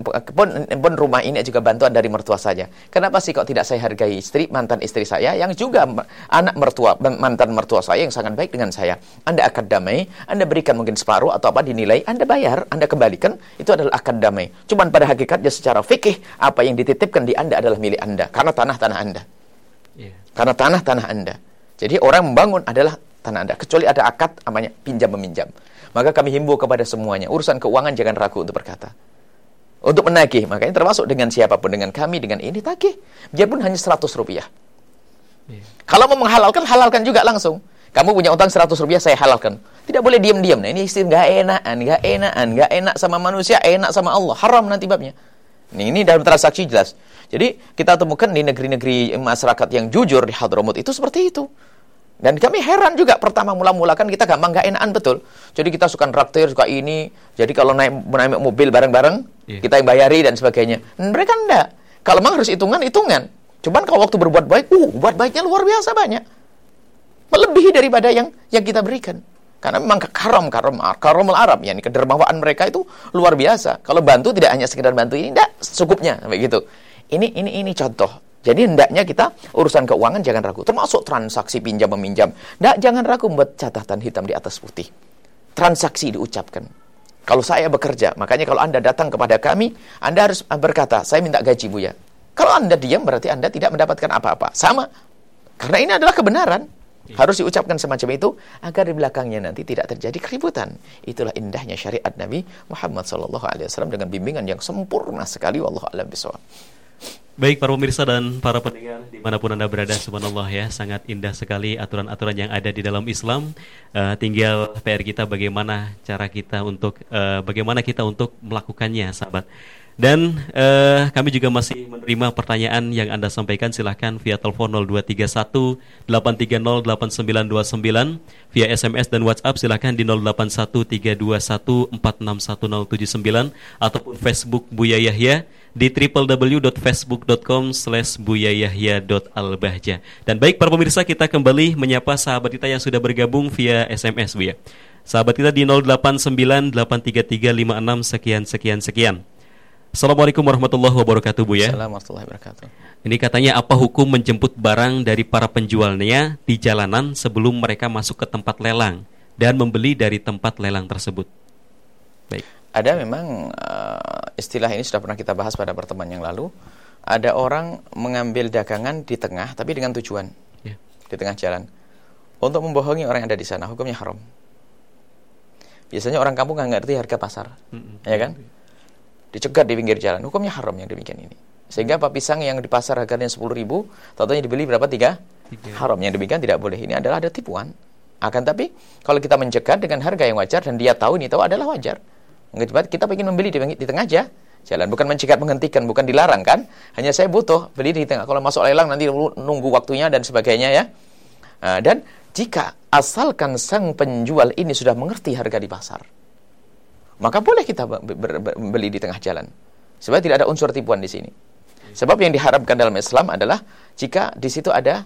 B: rumah ini juga bantuan dari mertua saja. Kenapa sih kok tidak saya hargai mantan istri saya, yang juga anak mertua, mantan mertua saya yang sangat baik dengan saya. Anda akan damai, Anda berikan mungkin separuh atau apa dinilai, Anda bayar, Anda kembalikan, itu adalah akan damai. Cuman pada hakikatnya secara fikih, apa yang dititipkan di Anda adalah milik Anda, karena tanah-tanah Anda. Karena tanah-tanah Anda. Jadi orang membangun adalah tanah Anda. Kecuali ada akad namanya pinjam-meminjam. Maka kami himbau kepada semuanya, urusan keuangan jangan ragu untuk berkata. Untuk menagih, makanya termasuk dengan siapapun, dengan kami, dengan ini, tagih. Biarpun hanya 100 rupiah. Kalau mau menghalalkan, halalkan juga langsung. Kamu punya utang 100 rupiah, saya halalkan. Tidak boleh diam-diam. Nah, ini istilah nggak enak sama manusia, enak sama Allah. Haram nanti babnya. Ini dalam transaksi jelas. Jadi kita temukan di negeri-negeri masyarakat yang jujur di Hadramut itu seperti itu. Dan kami heran juga, pertama mula-mula kan kita gampang gak enakan betul. Jadi kita suka traktir, suka ini. Jadi kalau naik mobil bareng-bareng, kita yang bayari dan sebagainya. Mereka enggak. Kalau memang harus hitungan. Cuman kalau waktu berbuat baik, buat baiknya luar biasa banyak. Melebihi daripada yang kita berikan. Karena memang karamul Arab, yakni kedermawaan mereka itu luar biasa. Kalau bantu tidak hanya sekedar bantu ini, enggak secukupnya, begitu. Ini contoh. Jadi hendaknya kita urusan keuangan jangan ragu, termasuk transaksi pinjam meminjam. Jangan ragu membuat catatan hitam di atas putih. Transaksi diucapkan. Kalau saya bekerja, makanya kalau Anda datang kepada kami, Anda harus berkata, saya minta gaji Buya. Kalau Anda diam berarti Anda tidak mendapatkan apa-apa. Sama. Karena ini adalah kebenaran. Harus diucapkan semacam itu agar di belakangnya nanti tidak terjadi keributan. Itulah indahnya syariat Nabi Muhammad SAW dengan bimbingan yang sempurna sekali. Wallahu a'lam bishawab.
A: Baik para pemirsa dan para pendengar dimanapun Anda berada, subhanallah ya, sangat indah sekali aturan-aturan yang ada di dalam Islam. Tinggal PR kita bagaimana cara kita untuk bagaimana kita untuk melakukannya, sahabat. Dan kami juga masih menerima pertanyaan yang Anda sampaikan. Silahkan via telepon 0231 830 8929, via SMS dan WhatsApp silahkan di 081 321 461079, ataupun Facebook Buya Yahya di www.facebook.com/buyayahya.albahja. Dan baik para pemirsa, kita kembali menyapa sahabat kita yang sudah bergabung via SMS, Bu ya. Sahabat kita di 089 833 56 sekian. Assalamualaikum warahmatullahi wabarakatuh, Bu ya.
B: Assalamualaikum warahmatullahi wabarakatuh.
A: Ini katanya, apa hukum menjemput barang dari para penjualnya di jalanan sebelum mereka masuk ke tempat lelang dan membeli dari tempat lelang tersebut? Baik.
B: Ada memang istilah ini sudah pernah kita bahas pada pertemuan yang lalu. Ada orang mengambil dagangan di tengah tapi dengan tujuan di tengah jalan untuk membohongi orang yang ada di sana. Hukumnya haram. Biasanya orang kampung nggak ngerti harga pasar, ya kan? Dicegat di pinggir jalan, hukumnya haram yang demikian ini. Sehingga apa, pisang yang di pasar harganya 10.000, totalnya dibeli berapa? 3. Haram, yang demikian tidak boleh. Ini adalah ada tipuan. Akan tapi kalau kita mencegat dengan harga yang wajar dan dia tahu ini tahu adalah wajar. Kita ingin membeli di tengah aja jalan, bukan mencegat, menghentikan, bukan dilarang kan? Hanya saya butuh beli di tengah. Kalau masuk lelang nanti nunggu waktunya dan sebagainya ya. Dan jika asalkan sang penjual ini sudah mengerti harga di pasar, maka boleh kita beli di tengah jalan. Sebab tidak ada unsur tipuan di sini. Sebab yang diharapkan dalam Islam adalah jika di situ ada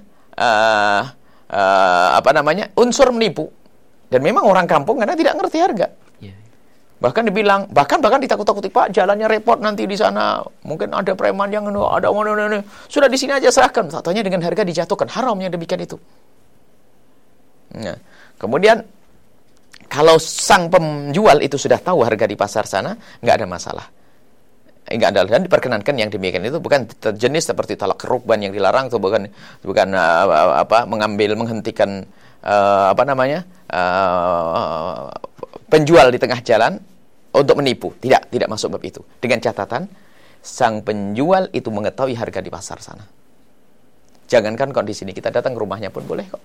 B: unsur menipu. Dan memang orang kampung karena tidak ngerti harga. Bahkan dibilang, bahkan ditakut-takuti, Pak, jalannya repot nanti di sana. Mungkin ada preman yang ada sudah di sini aja serahkan. Satunya dengan harga dijatuhkan, haram yang demikian itu. Nah, kemudian kalau sang penjual itu sudah tahu harga di pasar sana, nggak ada masalah. Nggak ada, dan diperkenankan yang demikian itu bukan jenis seperti talak rukban yang dilarang, itu bukan menghentikan penjual di tengah jalan untuk menipu. Tidak masuk bab itu. Dengan catatan sang penjual itu mengetahui harga di pasar sana. Jangankan kok di sini, kita datang ke rumahnya pun boleh kok.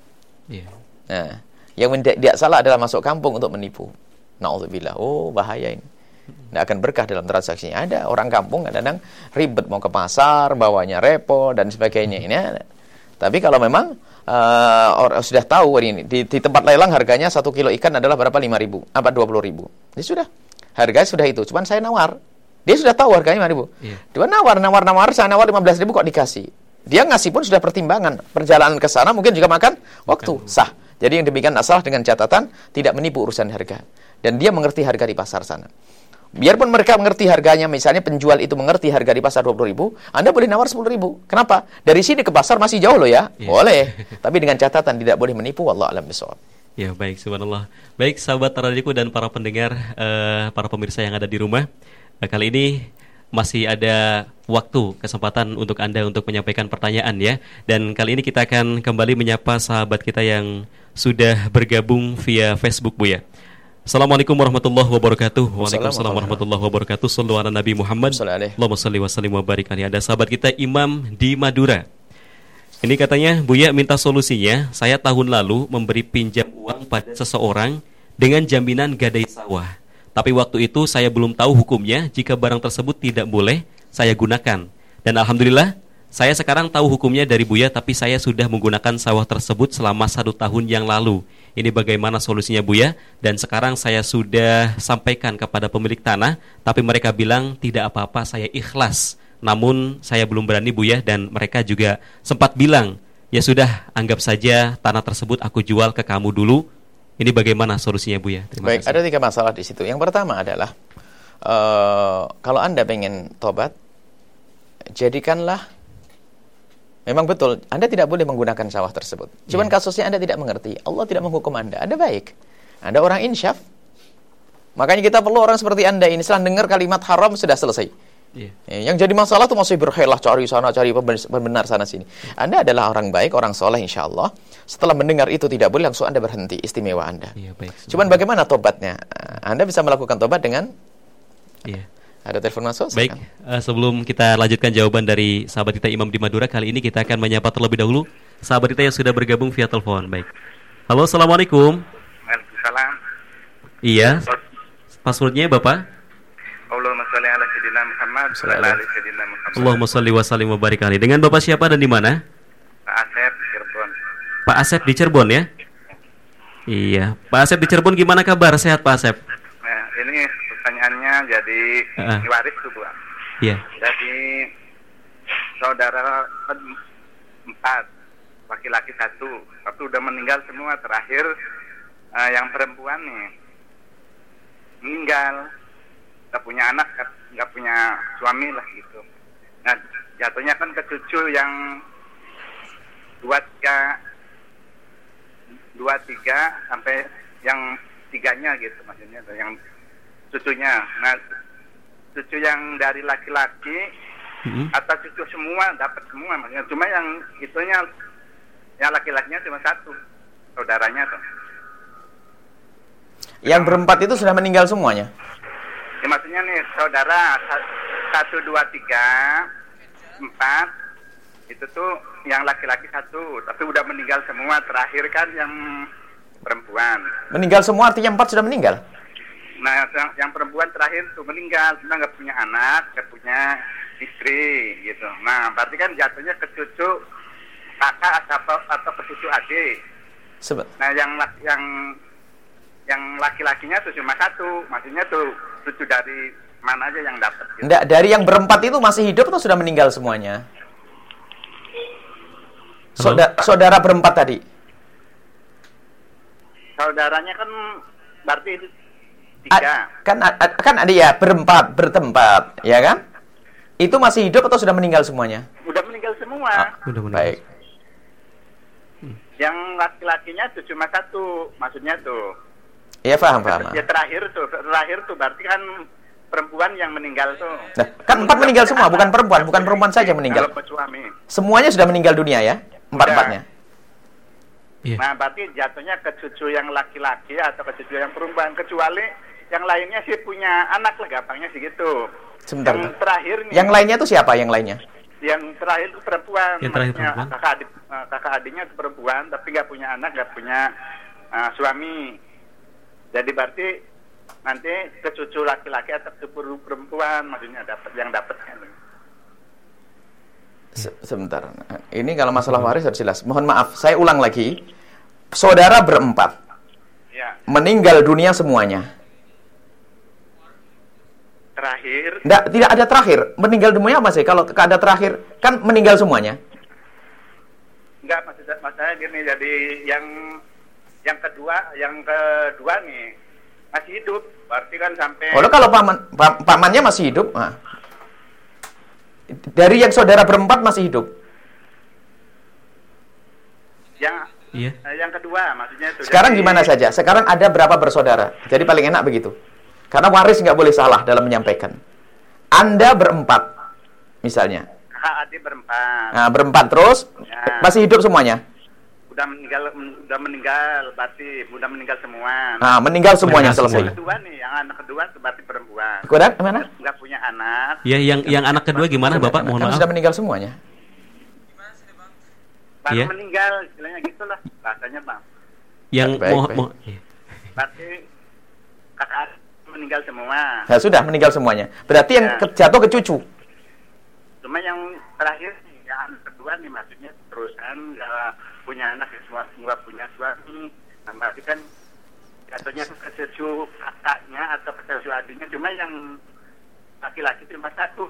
B: Nah, yang tidak salah adalah masuk kampung untuk menipu. Na'udzubillah. Oh, bahaya ini. Tidak akan berkah dalam transaksinya. Ada orang kampung kadang ribet mau ke pasar, bawanya repot dan sebagainya. Ini ada. Tapi kalau memang orang sudah tahu ini di tempat lelang harganya 1 kilo ikan adalah berapa? 5.000, 20.000. Ini sudah. Harganya sudah itu. Cuman saya nawar. Dia sudah tahu harganya 5.000. Dia nawar, saya nawar 15.000 kok dikasih. Dia ngasih pun sudah pertimbangan. Perjalanan ke sana mungkin juga makan waktu. Sah. Jadi yang demikian asal dengan catatan tidak menipu urusan harga. Dan dia mengerti harga di pasar sana. Biarpun mereka mengerti harganya, misalnya penjual itu mengerti harga di pasar 20.000, Anda boleh nawar 10.000. Kenapa? Dari sini ke pasar masih jauh loh ya. Boleh. Tapi dengan catatan tidak boleh menipu. Wallahu a'lam bishawab.
A: Ya, baik, subhanallah. Baik, sahabat radioku dan para pendengar, para pemirsa yang ada di rumah. Kali ini masih ada waktu, kesempatan untuk Anda untuk menyampaikan pertanyaan ya. Dan kali ini kita akan kembali menyapa sahabat kita yang sudah bergabung via Facebook, Bu ya. Assalamualaikum warahmatullahi wabarakatuh. Waalaikumsalam warahmatullahi wabarakatuh. Shallu ala Nabi Muhammad. Allahumma shalli wa sallim wa barik alaihi. Ada sahabat kita Imam di Madura. Ini katanya, Buya minta solusinya. Saya tahun lalu memberi pinjam uang pada seseorang dengan jaminan gadai sawah. Tapi waktu itu saya belum tahu hukumnya jika barang tersebut tidak boleh saya gunakan. Dan alhamdulillah, saya sekarang tahu hukumnya dari Buya, tapi saya sudah menggunakan sawah tersebut selama 1 tahun yang lalu. Ini bagaimana solusinya, Buya? Dan sekarang saya sudah sampaikan kepada pemilik tanah, tapi mereka bilang tidak apa-apa, saya ikhlas. Namun saya belum berani, Buya, dan mereka juga sempat bilang, ya sudah, anggap saja tanah tersebut aku jual ke kamu dulu. Ini bagaimana solusinya, Buya?
B: Baik, ada 3 masalah di situ. Yang pertama adalah kalau Anda pengen tobat, jadikanlah, memang betul, Anda tidak boleh menggunakan sawah tersebut. Cuman kasusnya Anda tidak mengerti. Allah tidak menghukum Anda. Anda baik. Anda orang insyaf. Makanya kita perlu orang seperti Anda ini. Setelah dengar kalimat haram, sudah selesai.
A: Iya.
B: Yang jadi masalah tuh masih berhelah cari sana, cari pembenar sana sini. Anda adalah orang baik, orang soleh insya Allah. Setelah mendengar itu tidak boleh langsung Anda berhenti, istimewa Anda.
A: Iya, baik.
B: Cuman bagaimana tobatnya? Anda bisa melakukan tobat dengan ada telepon masuk?
A: Baik, sebelum kita lanjutkan jawaban dari sahabat kita Imam di Madura, kali ini kita akan menyapa terlebih dahulu sahabat kita yang sudah bergabung via telepon. Baik. Halo, Assalamualaikum.
C: Waalaikumsalam.
A: Iya. Passwordnya Bapak?
C: Allahumma sholli ala sayyidina Muhammad wa ala ali sayyidina Muhammad.
A: Allahumma sholli wa sallim wa barik alaihi. Dengan Bapak siapa dan di mana?
C: Pak Asep Cirebon.
A: Pak Asep di Cirebon ya? Iya. Pak Asep di Cirebon gimana kabar? Sehat Pak Asep?
C: Nah, ini pertanyaannya jadi waris tuh, Pak.
A: Iya.
C: Jadi saudara 4, laki-laki 1 udah meninggal semua, terakhir yang perempuan nih meninggal, nggak punya anak, nggak punya suami lah gitu. Nah, jatuhnya kan ke cucu yang 2, 3 sampai yang 3-nya gitu, maksudnya yang cucunya. Nah, cucu yang dari laki-laki atau cucu semua dapat semua, maksudnya cuma yang itunya yang laki-lakinya cuma 1 saudaranya tuh.
B: Yang berempat itu sudah meninggal semuanya?
C: Ya, maksudnya nih saudara 1, 2, 3, 4 itu tuh yang laki-laki 1, tapi udah meninggal semua, terakhir kan yang perempuan.
B: Meninggal semua artinya 4 sudah meninggal?
C: Nah, yang perempuan terakhir tuh meninggal, cuma nggak punya anak, nggak punya istri gitu. Nah, berarti kan jatuhnya ke cucu kakak atau ke cucu adik. Nah, yang laki-lakinya tuh cuma 1, maksudnya tuh cucu dari mana aja yang dapat gitu.
B: Enggak, dari yang berempat itu masih hidup atau sudah meninggal semuanya? Saudara berempat tadi.
C: Saudaranya kan berarti itu 3.
B: Kan ada ya berempat, bertempat, ya kan? Itu masih hidup atau sudah meninggal semuanya?
C: Udah meninggal semua.
A: Udah meninggal.
B: Baik.
C: Yang laki-lakinya tuh cuma 1, maksudnya tuh.
B: Iya, paham.
C: Ya terakhir tuh berarti kan perempuan yang meninggal tuh.
B: Nah, kan 4 meninggal semua, bukan perempuan saja meninggal.
C: Kalau suami.
B: Semuanya sudah meninggal dunia ya, 4-4-nya.
A: Iya.
C: Nah, berarti jatuhnya ke cucu yang laki-laki atau ke cucu yang perempuan, kecuali yang lainnya sih punya anak lah, gampangnya sih gitu.
B: Sebentar.
C: Yang terakhir nih.
B: Yang lainnya itu siapa yang lainnya?
C: Yang terakhir itu perempuan.
A: Yang terakhir perempuan.
C: Kakak adiknya itu perempuan, tapi nggak punya anak, nggak punya suami. Jadi berarti nanti ke cucu laki-laki atau ke perempuan, maksudnya yang dapatnya.
B: Sebentar. Ini kalau masalah waris harus jelas. Mohon maaf, saya ulang lagi. Saudara berempat.
C: Ya.
B: Meninggal dunia semuanya.
C: Terakhir.
B: Tidak ada terakhir. Meninggal dunia apa sih? Kalau ada terakhir, kan meninggal semuanya.
C: Enggak, maksudnya gini, jadi yang kedua nih masih hidup, berarti kan sampai.
B: Kalau pamannya masih hidup, nah. Dari yang saudara berempat masih hidup.
C: Yang kedua maksudnya itu.
B: Sekarang gimana saja? Sekarang ada berapa bersaudara? Jadi paling enak begitu. Karena waris nggak boleh salah dalam menyampaikan. Anda berempat, misalnya.
C: Kakak adik berempat.
B: Nah, berempat terus
C: Ya.
B: masih hidup semuanya.
C: Udah meninggal, berarti udah meninggal semua.
B: Nah, meninggal semuanya selesai.
C: Yang kedua nih, yang anak kedua itu berarti perempuan.
B: Kemudian mana?
C: Nggak punya anak.
A: Ya, yang anak kedua gimana Bapak? Mohon
B: Kan
A: maaf.
B: sudah meninggal semuanya.
C: Baru
A: Iya.
C: meninggal, istilahnya gitulah bahasanya, Bang.
A: Yang
B: Baik.
C: Berarti kakak adik meninggal semua.
B: Ya sudah meninggal semuanya. Berarti yang
C: Ya.
B: jatuh ke cucu.
C: Cuma yang terakhir nih, yang anak kedua nih maksudnya terusan nggak punya anak, nggak punya suami. Nah, berarti kan jatuhnya ke cucu kakaknya atau ke cucu adiknya, cuma yang laki-laki cuma 1.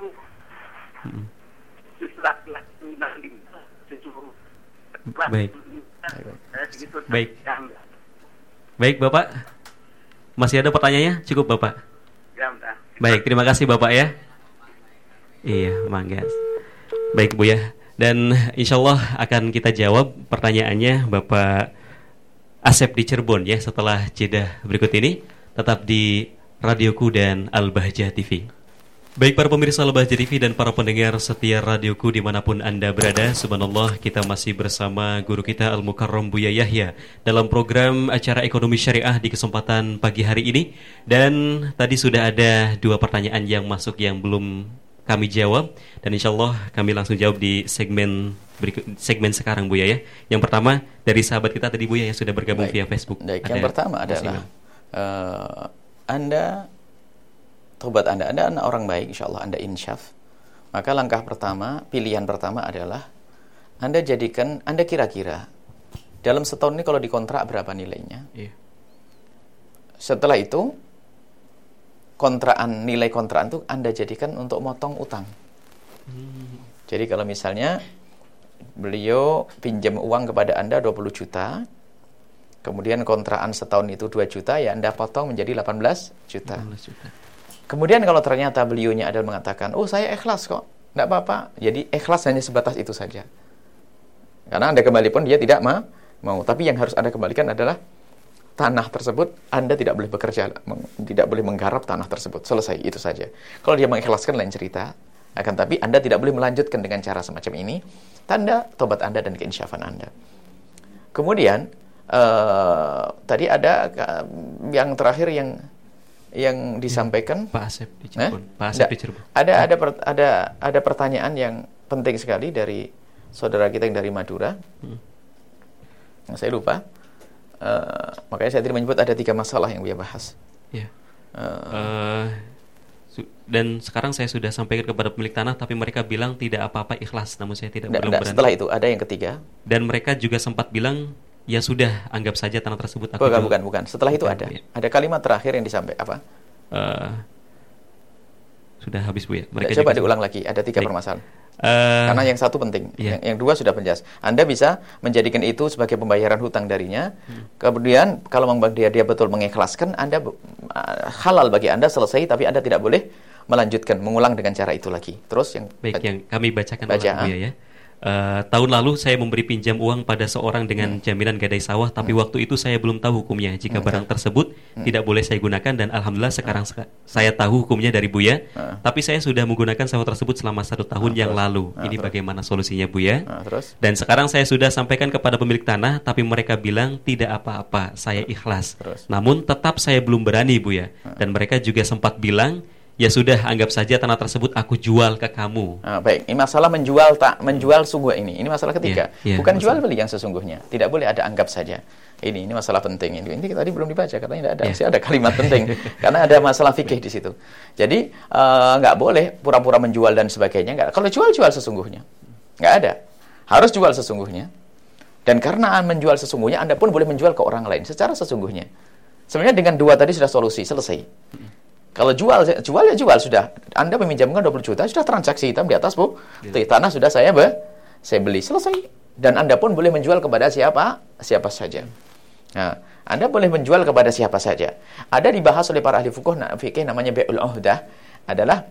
C: Cucu laki-laki nanti cucu kedua.
A: Baik.
C: Segitu.
A: Baik. Baik Bapak. Masih ada pertanyaannya? Cukup Bapak.
C: Ya, udah.
A: Baik, terima kasih Bapak ya. Iya, mangga. Baik Bu ya. Dan insya Allah akan kita jawab pertanyaannya Bapak Asep di Cirebon ya setelah jeda berikut ini. Tetap di Radioku dan Al-Bahjah TV. Baik para pemirsa Al-Bahjah TV dan para pendengar setia radioku dimanapun Anda berada, subhanallah kita masih bersama guru kita Al-Mukarram Buya Yahya dalam program acara Ekonomi Syariah di kesempatan pagi hari ini. Dan tadi sudah ada 2 pertanyaan yang masuk yang belum kami jawab, dan insyaallah kami langsung jawab di segmen sekarang Buya ya. Yang pertama dari sahabat kita tadi Buya yang sudah bergabung via Facebook.
B: Yang pertama adalah Tobat Anda anak orang baik, insyaallah Anda insyaf. Maka langkah pertama, pilihan pertama adalah Anda jadikan, Anda kira-kira dalam setahun ini kalau dikontrak berapa nilainya. Setelah itu nilai kontrakan itu Anda jadikan untuk motong utang. Jadi kalau misalnya beliau pinjam uang kepada Anda 20 juta, kemudian kontrakan setahun itu 2 juta, ya Anda potong menjadi 18 juta. Kemudian kalau ternyata beliaunya adalah mengatakan, oh saya ikhlas kok, tidak apa-apa. Jadi ikhlas hanya sebatas itu saja. Karena Anda kembali pun dia tidak mau. Tapi yang harus Anda kembalikan adalah tanah tersebut. Anda tidak boleh bekerja, tidak boleh menggarap tanah tersebut. Selesai, itu saja. Kalau dia mengikhlaskan lain cerita. Akan tapi Anda tidak boleh melanjutkan dengan cara semacam ini. Tanda tobat Anda dan keinsyafan Anda. Kemudian tadi ada yang terakhir yang disampaikan
A: Pak Asep di Cirebon. Pak Asep di Cirebon.
B: Ada pertanyaan yang penting sekali dari saudara kita yang dari Madura. Saya lupa. Makanya saya tadi menyebut ada 3 masalah yang dia bahas.
A: Ya. Dan sekarang saya sudah sampaikan kepada pemilik tanah, tapi mereka bilang tidak apa-apa, ikhlas. Namun saya belum berani.
B: Setelah itu ada yang ketiga.
A: Dan mereka juga sempat bilang, ya sudah, anggap saja tanah tersebut aku
B: bukan. Setelah itu ada. Ya. Ada kalimat terakhir yang disampaikan apa?
A: Sudah habis Bu ya. Mereka
B: coba diulang lagi. Ada 3 permasalahan. Karena yang satu penting, yang 2 sudah penjelas. Anda bisa menjadikan itu sebagai pembayaran hutang darinya. Kemudian kalau memang dia betul mengikhlaskan, Anda halal bagi Anda selesai, tapi Anda tidak boleh melanjutkan, mengulang dengan cara itu lagi. Terus yang
A: kami bacakan Bu ya. Tahun lalu saya memberi pinjam uang pada seorang dengan jaminan gadai sawah, tapi waktu itu saya belum tahu hukumnya jika barang tersebut tidak boleh saya gunakan, dan alhamdulillah sekarang saya tahu hukumnya dari Buya. Tapi saya sudah menggunakan sawah tersebut selama 1 tahun yang lalu. Ini bagaimana solusinya Buya? Dan sekarang saya sudah sampaikan kepada pemilik tanah, tapi mereka bilang tidak apa-apa, saya ikhlas. Namun tetap saya belum berani Buya. Dan mereka juga sempat bilang, ya sudah, anggap saja tanah tersebut aku jual ke kamu.
B: Baik, ini masalah menjual sungguh ini. Ini masalah ketiga. Bukan jual beli yang sesungguhnya. Tidak boleh ada anggap saja. Ini masalah penting. Ini tadi belum dibaca, katanya tidak ada. Masih ada kalimat penting. Karena ada masalah fikih di situ. Jadi nggak boleh pura-pura menjual dan sebagainya. Nggak. Kalau jual sesungguhnya, nggak ada. Harus jual sesungguhnya. Dan karena menjual sesungguhnya, Anda pun boleh menjual ke orang lain secara sesungguhnya. Sebenarnya dengan 2 tadi sudah solusi, selesai. Kalau jual sudah. Anda meminjamkan 20 juta, sudah transaksi hitam di atas Bu. Tanah sudah saya beli, selesai. Dan Anda pun boleh menjual kepada siapa saja. Nah, Anda boleh menjual kepada siapa saja. Ada dibahas oleh para ahli fikih namanya bai'ul uhdah, adalah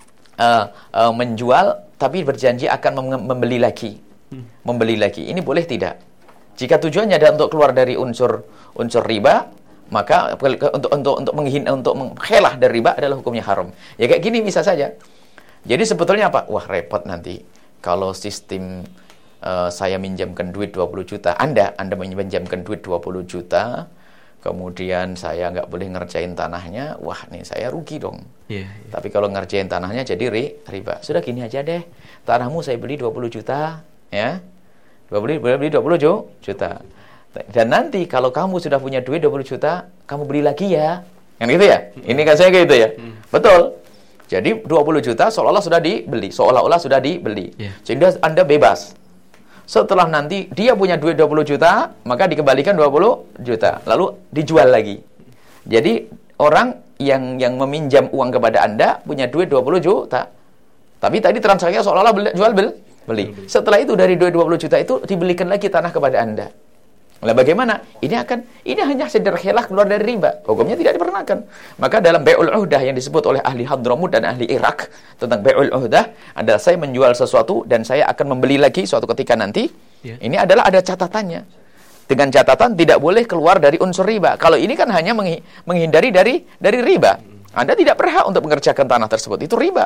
B: menjual tapi berjanji akan membeli lagi. Membeli lagi. Ini boleh tidak? Jika tujuannya adalah untuk keluar dari unsur riba, maka untuk menghelah dari riba adalah hukumnya haram. Ya kayak gini bisa saja. Jadi sebetulnya apa? Wah repot nanti kalau sistem saya minjamkan duit 20 juta, Anda meminjamkan duit 20 juta, kemudian saya nggak boleh ngerjain tanahnya, wah nih saya rugi dong. Tapi kalau ngerjain tanahnya jadi riba. Sudah gini aja deh, tanahmu saya beli 20 juta, ya, beli 20 juta. Dan nanti kalau kamu sudah punya duit 20 juta, kamu beli lagi ya. Kan gitu ya? Ini kan saya gitu ya. Betul. Jadi 20 juta seolah-olah sudah dibeli. Sehingga Anda bebas. Setelah nanti dia punya duit 20 juta, maka dikembalikan 20 juta. Lalu dijual lagi. Jadi orang yang meminjam uang kepada Anda punya duit 20 juta. Tapi tadi transaksinya seolah-olah beli. Setelah itu dari duit 20 juta itu dibelikan lagi tanah kepada Anda. Nah, bagaimana? Ini hanya sederhana keluar dari riba. Hukumnya tidak diperkenankan. Maka dalam bai'ul uhdah yang disebut oleh ahli Hadramut dan ahli Irak tentang bai'ul uhdah adalah saya menjual sesuatu dan saya akan membeli lagi suatu ketika nanti. Ini adalah ada catatannya. Dengan catatan tidak boleh keluar dari unsur riba. Kalau ini kan hanya menghindari dari riba. Anda tidak berhak untuk mengerjakan tanah tersebut. Itu riba.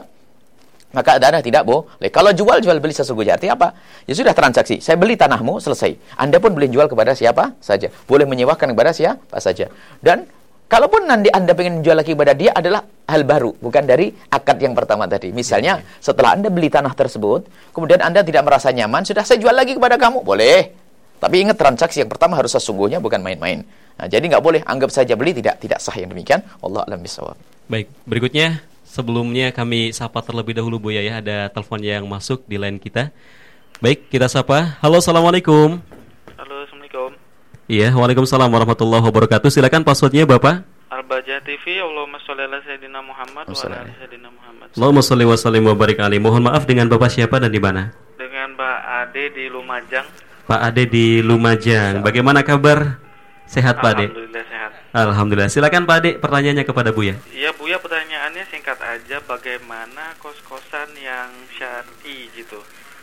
B: Maka Anda tidak boleh. Kalau jual beli sesungguhnya, artinya apa? Ya sudah transaksi. Saya beli tanahmu, selesai. Anda pun boleh jual kepada siapa saja. Boleh menyewakan kepada siapa saja. Dan kalaupun nanti Anda ingin menjual lagi kepada dia adalah hal baru. Bukan dari akad yang pertama tadi. Misalnya, setelah Anda beli tanah tersebut, kemudian Anda tidak merasa nyaman, sudah saya jual lagi kepada kamu. Boleh. Tapi ingat, transaksi yang pertama harus sesungguhnya, bukan main-main. Nah, jadi nggak boleh anggap saja beli, tidak sah yang demikian. Wallahu a'lam bishawab.
A: Baik, berikutnya sebelumnya kami sapa terlebih dahulu Buya ya, ada telepon yang masuk di line kita. Baik, kita sapa. Halo, assalamualaikum.
D: Halo, assalamualaikum.
A: Iya, waalaikumsalam warahmatullahi wabarakatuh. Silakan passwordnya Bapak.
D: Al-Bajah TV, Allahumma sholli ala Sayyidina Muhammad wa ala ali Sayyidina Muhammad.
A: Allahumma sholli wa sallim wa barik alaihi. Mohon maaf, dengan Bapak siapa dan di mana?
D: Dengan Pak Ade di Lumajang.
A: Pak Ade di Lumajang. Bagaimana kabar? Sehat Pak Ade?
D: Alhamdulillah sehat.
A: Alhamdulillah. Silakan Pak Ade, pertanyaannya kepada Buya.
D: Iya Buya, pertanyaannya singkat aja, bagaimana kos-kosan yang syar'i gitu.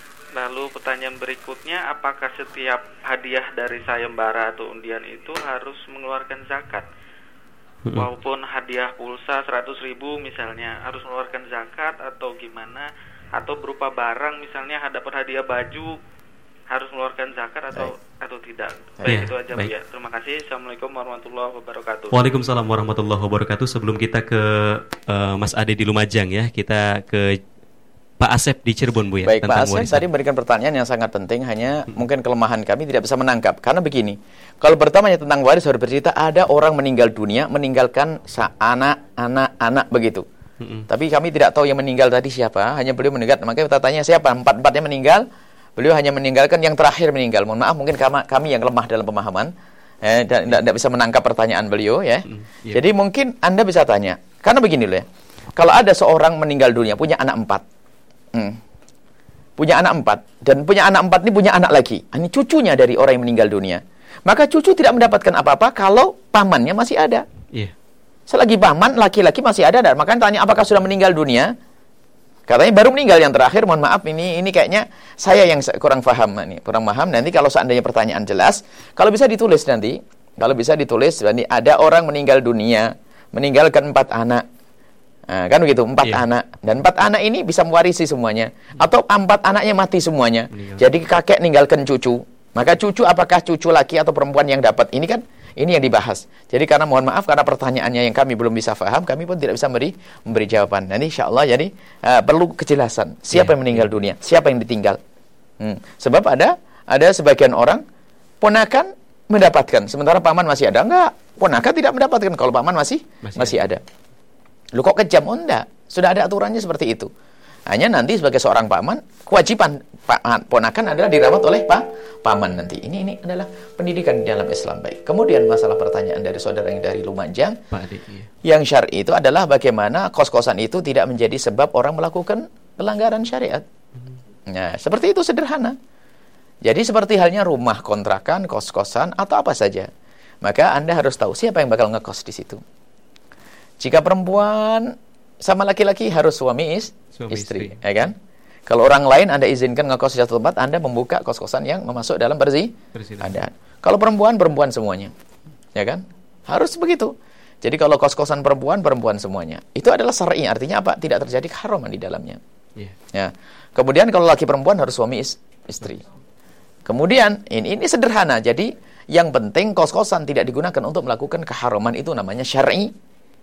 D: Lalu pertanyaan berikutnya, apakah setiap hadiah dari sayembara atau undian itu harus mengeluarkan zakat? Walaupun hadiah pulsa 100.000 misalnya, harus mengeluarkan zakat atau gimana? Atau berupa barang misalnya, dapat hadiah baju, harus mengeluarkan zakat atau tidak. Baik, itu aja Buya. Terima kasih. Assalamualaikum warahmatullahi wabarakatuh.
A: Waalaikumsalam warahmatullahi wabarakatuh. Sebelum kita ke Mas Ade di Lumajang ya, kita ke Pak Asep di Cirebon Buya.
B: Baik, Pak Asep tadi memberikan pertanyaan yang sangat penting, hanya mungkin kelemahan kami tidak bisa menangkap. Karena begini, kalau pertamanya tentang waris harus bercerita, ada orang meninggal dunia, meninggalkan anak-anak begitu. Tapi kami tidak tahu yang meninggal tadi siapa, hanya beliau meninggal. Makanya kita tanya siapa, empat-empatnya meninggal. Beliau hanya meninggalkan yang terakhir meninggal. Mohon maaf, mungkin kami yang lemah dalam pemahaman dan tidak bisa menangkap pertanyaan beliau ya. Jadi mungkin Anda bisa tanya. Karena begini loh ya. Kalau ada seorang meninggal dunia punya anak 4. Punya anak 4 dan punya anak 4 ini punya anak lagi. Ini cucunya dari orang yang meninggal dunia. Maka cucu tidak mendapatkan apa-apa kalau pamannya masih ada. Selagi paman laki-laki masih ada, dan makanya tanya apakah sudah meninggal dunia? Katanya baru meninggal yang terakhir. Mohon maaf, ini kayaknya saya yang kurang paham nih, kurang paham. Nanti kalau seandainya pertanyaan jelas, kalau bisa ditulis nanti. Kalau bisa ditulis, nanti ada orang meninggal dunia, meninggalkan 4 anak. Nah, kan begitu, 4 anak. Dan 4 anak ini bisa mewarisi semuanya. Atau 4 anaknya mati semuanya. Jadi kakek ninggalkan cucu. Maka cucu, apakah cucu laki atau perempuan yang dapat? Ini kan, ini yang dibahas. Jadi karena mohon maaf, karena pertanyaannya yang kami belum bisa paham, kami pun tidak bisa memberi jawaban. Nanti insya Allah jadi perlu kejelasan. Siapa yang meninggal dunia? Siapa yang ditinggal? Sebab ada sebagian orang, ponakan mendapatkan, sementara paman masih ada. Enggak, ponakan tidak mendapatkan kalau paman masih ada. Lu kok kejam? Oh enggak, sudah ada aturannya seperti itu. Hanya nanti sebagai seorang paman, kewajiban ponakan adalah dirawat oleh paman nanti. Ini adalah pendidikan di dalam Islam. Baik. Kemudian masalah pertanyaan dari saudara yang dari Lumajang, yang syar'i itu adalah bagaimana kos-kosan itu tidak menjadi sebab orang melakukan pelanggaran syariat. Nah, seperti itu sederhana. Jadi seperti halnya rumah kontrakan, kos-kosan atau apa saja. Maka Anda harus tahu siapa yang bakal ngekos di situ. Jika perempuan sama laki-laki harus suami istri, ya kan? Kalau orang lain Anda izinkan ngekos di satu tempat, Anda membuka kos-kosan yang masuk dalam Anda. Kalau perempuan semuanya, ya kan? Harus begitu. Jadi kalau kos-kosan perempuan semuanya. Itu adalah syar'i, artinya apa? Tidak terjadi keharaman di dalamnya. Ya. Kemudian kalau laki perempuan harus suami istri. Kemudian ini sederhana. Jadi yang penting kos-kosan tidak digunakan untuk melakukan keharaman, itu namanya syar'i.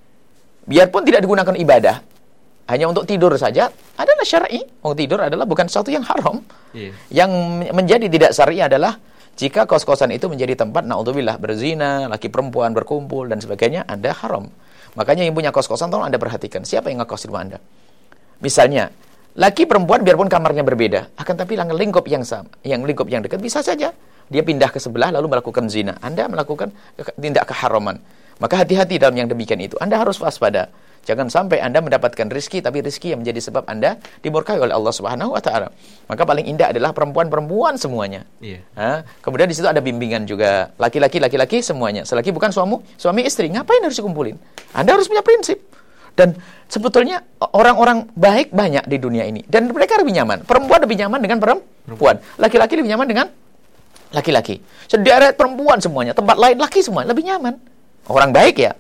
B: Biarpun tidak digunakan ibadah, hanya untuk tidur saja adalah syar'i. Tidur adalah bukan sesuatu yang haram. Yang menjadi tidak syar'i adalah jika kos-kosan itu menjadi tempat naudzubillah berzina, laki perempuan berkumpul dan sebagainya, Anda haram. Makanya yang punya kos-kosan tolong Anda perhatikan siapa yang ngekos di rumah Anda. Misalnya, laki perempuan biarpun kamarnya berbeda, akan tapi lingkup yang sama, lingkup yang dekat, bisa saja dia pindah ke sebelah lalu melakukan zina. Anda melakukan tindak keharaman. Maka hati-hati dalam yang demikian itu. Anda harus waspada. Jangan sampai Anda mendapatkan rezeki, tapi rezeki yang menjadi sebab Anda dimurkai oleh Allah Subhanahu wa taala. Maka paling indah adalah perempuan-perempuan semuanya. Kemudian di situ ada bimbingan juga. Laki-laki semuanya. Selagi bukan suami istri, ngapain harus dikumpulin? Anda harus punya prinsip. Dan sebetulnya orang-orang baik banyak di dunia ini. Dan mereka lebih nyaman. Perempuan lebih nyaman dengan perempuan. Laki-laki lebih nyaman dengan laki-laki. Sederet perempuan semuanya. Tempat lain laki semua lebih nyaman. Orang baik ya.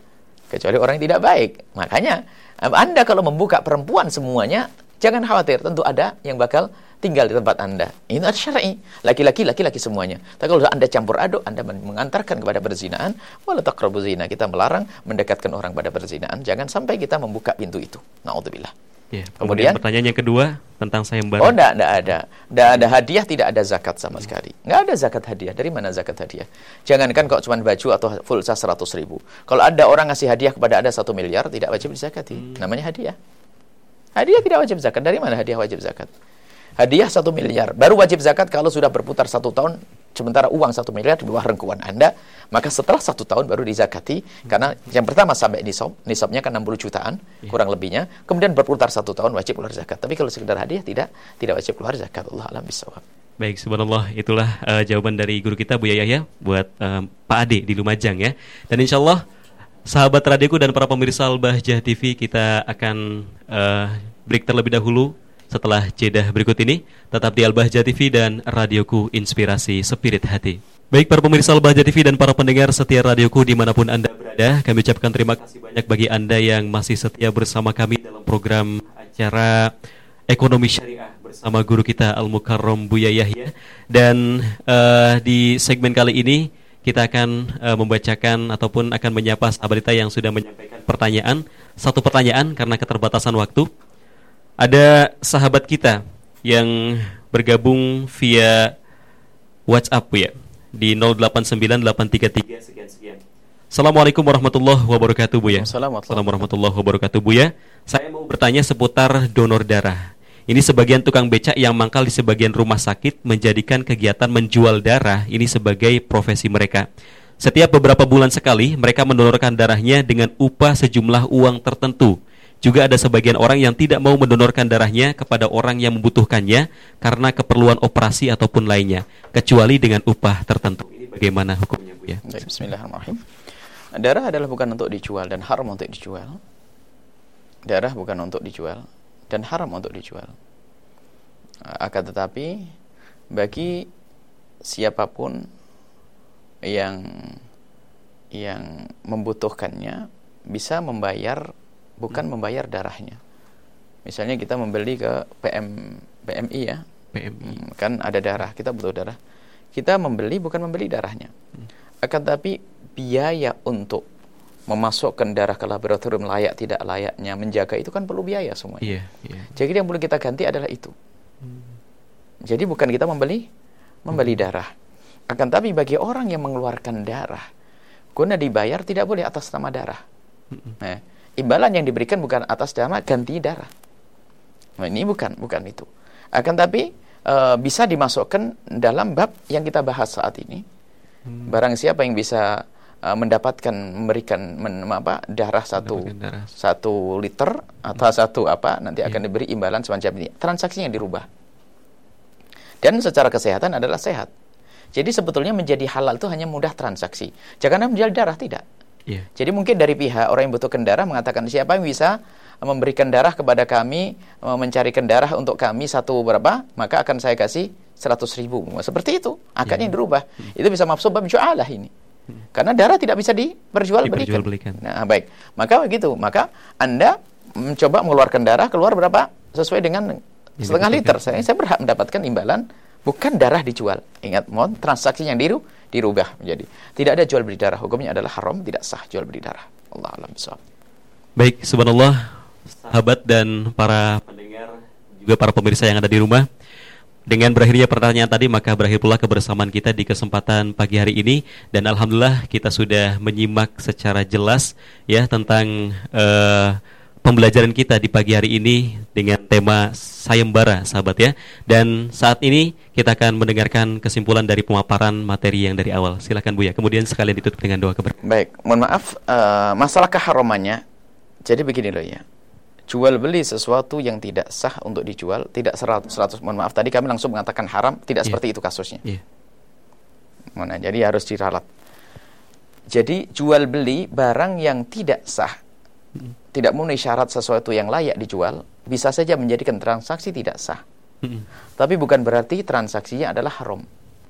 B: kecuali orang yang tidak baik. Makanya Anda kalau membuka perempuan semuanya, jangan khawatir, tentu ada yang bakal tinggal di tempat Anda. Ini ada syar'i. Laki-laki semuanya. Tapi kalau Anda campur aduk, Anda mengantarkan kepada perzinaan, wala taqrabu zina. Kita melarang mendekatkan orang pada perzinaan. Jangan sampai kita membuka pintu itu. Na'udzubillah.
A: Ya, kemudian pertanyaan yang kedua tentang sayembara.
B: Oh, enggak ada. Enggak ada hadiah, tidak ada zakat sama sekali. Enggak ada zakat hadiah. Dari mana zakat hadiah? Jangankan kok cuma baju atau pulsa 100.000. Kalau ada orang ngasih hadiah kepada Anda 1 miliar, tidak wajib dizakati. Namanya hadiah. Hadiah tidak wajib zakat. Dari mana hadiah wajib zakat? Hadiah 1 miliar. Baru wajib zakat kalau sudah berputar 1 tahun, sementara uang 1 miliar di bawah rengkuan Anda, maka setelah 1 tahun baru dizakati. Karena yang pertama sampai nisabnya kan 60 jutaan, kurang lebihnya. Kemudian berputar 1 tahun wajib keluar zakat. Tapi kalau sekedar hadiah tidak wajib keluar zakat. Allah alam bisawab.
A: Baik, subhanallah, itulah jawaban dari guru kita Bu Yahya buat Pak Ade di Lumajang ya. Dan insya Allah sahabat radioku dan para pemirsa Al-Bahjah TV, kita akan break terlebih dahulu. Setelah jeda berikut ini, tetap di Al-Bahjah TV dan radioku Inspirasi Spirit Hati. Baik para pemirsa Al-Bahjah TV dan para pendengar setia radioku dimanapun Anda berada, kami ucapkan terima kasih banyak bagi Anda yang masih setia bersama kami dalam program acara Ekonomi Syariah bersama guru kita Al-Mukarram Buya Yahya. Dan di segmen kali ini kita akan membacakan ataupun akan menyapa sahabat kita yang sudah menyampaikan pertanyaan. Satu pertanyaan karena keterbatasan waktu. Ada sahabat kita yang bergabung via WhatsApp ya di 089833 sekian. Assalamualaikum warahmatullahi wabarakatuh Bu ya. Assalamualaikum warahmatullahi wabarakatuh Bu ya. Saya mau bertanya seputar donor darah. Ini sebagian tukang becak yang mangkal di sebagian rumah sakit menjadikan kegiatan menjual darah ini sebagai profesi mereka. Setiap beberapa bulan sekali mereka mendonorkan darahnya dengan upah sejumlah uang tertentu. Juga ada sebagian orang yang tidak mau mendonorkan darahnya kepada orang yang membutuhkannya karena keperluan operasi ataupun lainnya, kecuali dengan upah tertentu. Ini bagaimana hukumnya Bu ya?
B: Bismillahirrahmanirrahim. Darah adalah bukan untuk dijual dan haram untuk dijual. Darah bukan untuk dijual dan haram untuk dijual. Akan tetapi bagi siapapun yang membutuhkannya bisa membayar, bukan membayar darahnya. Misalnya kita membeli ke PMI ya. PMI. Kan ada darah, kita butuh darah. Kita membeli bukan membeli darahnya. Akan tapi biaya untuk memasukkan darah ke laboratorium layak tidak layaknya, menjaga itu kan perlu biaya semuanya. Jadi yang perlu kita ganti adalah itu. Jadi bukan kita membeli darah. Akan tapi bagi orang yang mengeluarkan darah, guna dibayar tidak boleh atas nama darah. Nah, imbalan yang diberikan bukan atas nama ganti darah. Nah, ini bukan itu. Akan tapi bisa dimasukkan dalam bab yang kita bahas saat ini. Barang siapa yang bisa memberikan darah 1 liter atau nanti akan diberi imbalan semacam ini. Transaksinya dirubah. Dan secara kesehatan adalah sehat. Jadi sebetulnya menjadi halal itu hanya mudah transaksi. Jangan menjual darah, tidak. Jadi mungkin dari pihak orang yang butuhkan darah mengatakan, siapa yang bisa memberikan darah kepada kami, mencarikan darah untuk kami satu berapa, maka akan saya kasih 100.000. Seperti itu, akadnya yang dirubah. Itu bisa mafsud bab ju'alah ini. Karena darah tidak bisa diperjualbelikan. Nah, baik. Maka begitu. Maka Anda mencoba mengeluarkan darah, keluar berapa? Sesuai dengan setengah liter. Saya berhak mendapatkan imbalan, bukan darah dijual. Ingat, mohon transaksi yang dirubah menjadi tidak ada jual beli darah. Hukumnya adalah haram, tidak sah jual beli darah. Allah alam bisawab.
A: Baik, subhanallah, sahabat dan para pendengar juga para pemirsa yang ada di rumah. Dengan berakhirnya pertanyaan tadi, maka berakhir pula kebersamaan kita di kesempatan pagi hari ini. Dan alhamdulillah kita sudah menyimak secara jelas ya tentang pembelajaran kita di pagi hari ini dengan tema sayembara, sahabat ya. Dan saat ini kita akan mendengarkan kesimpulan dari pemaparan materi yang dari awal. Silakan Bu ya. Kemudian sekalian ditutup dengan doa keberkahan.
B: Baik, mohon maaf, masalah keharamannya. Jadi begini loh ya. Jual beli sesuatu yang tidak sah untuk dijual, tidak 100%, mohon maaf tadi kami langsung mengatakan haram, tidak seperti itu kasusnya. Jadi harus diralat. Jadi jual beli barang yang tidak sah, tidak memenuhi syarat sesuatu yang layak dijual, bisa saja menjadikan transaksi tidak sah. Tapi bukan berarti transaksinya adalah haram.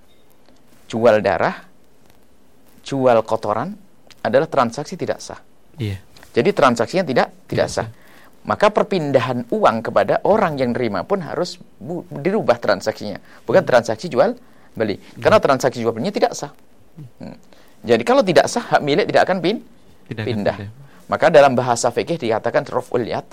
B: Jual darah, jual kotoran adalah transaksi tidak sah.
A: Iya.
B: Jadi transaksinya tidak sah. Maka perpindahan uang kepada orang yang nerima pun harus dirubah transaksinya, bukan transaksi jual beli. Karena transaksi jual belinya tidak sah. Jadi kalau tidak sah, hak milik tidak akan pindah. Maka dalam bahasa fikih dikatakan raf'ul yad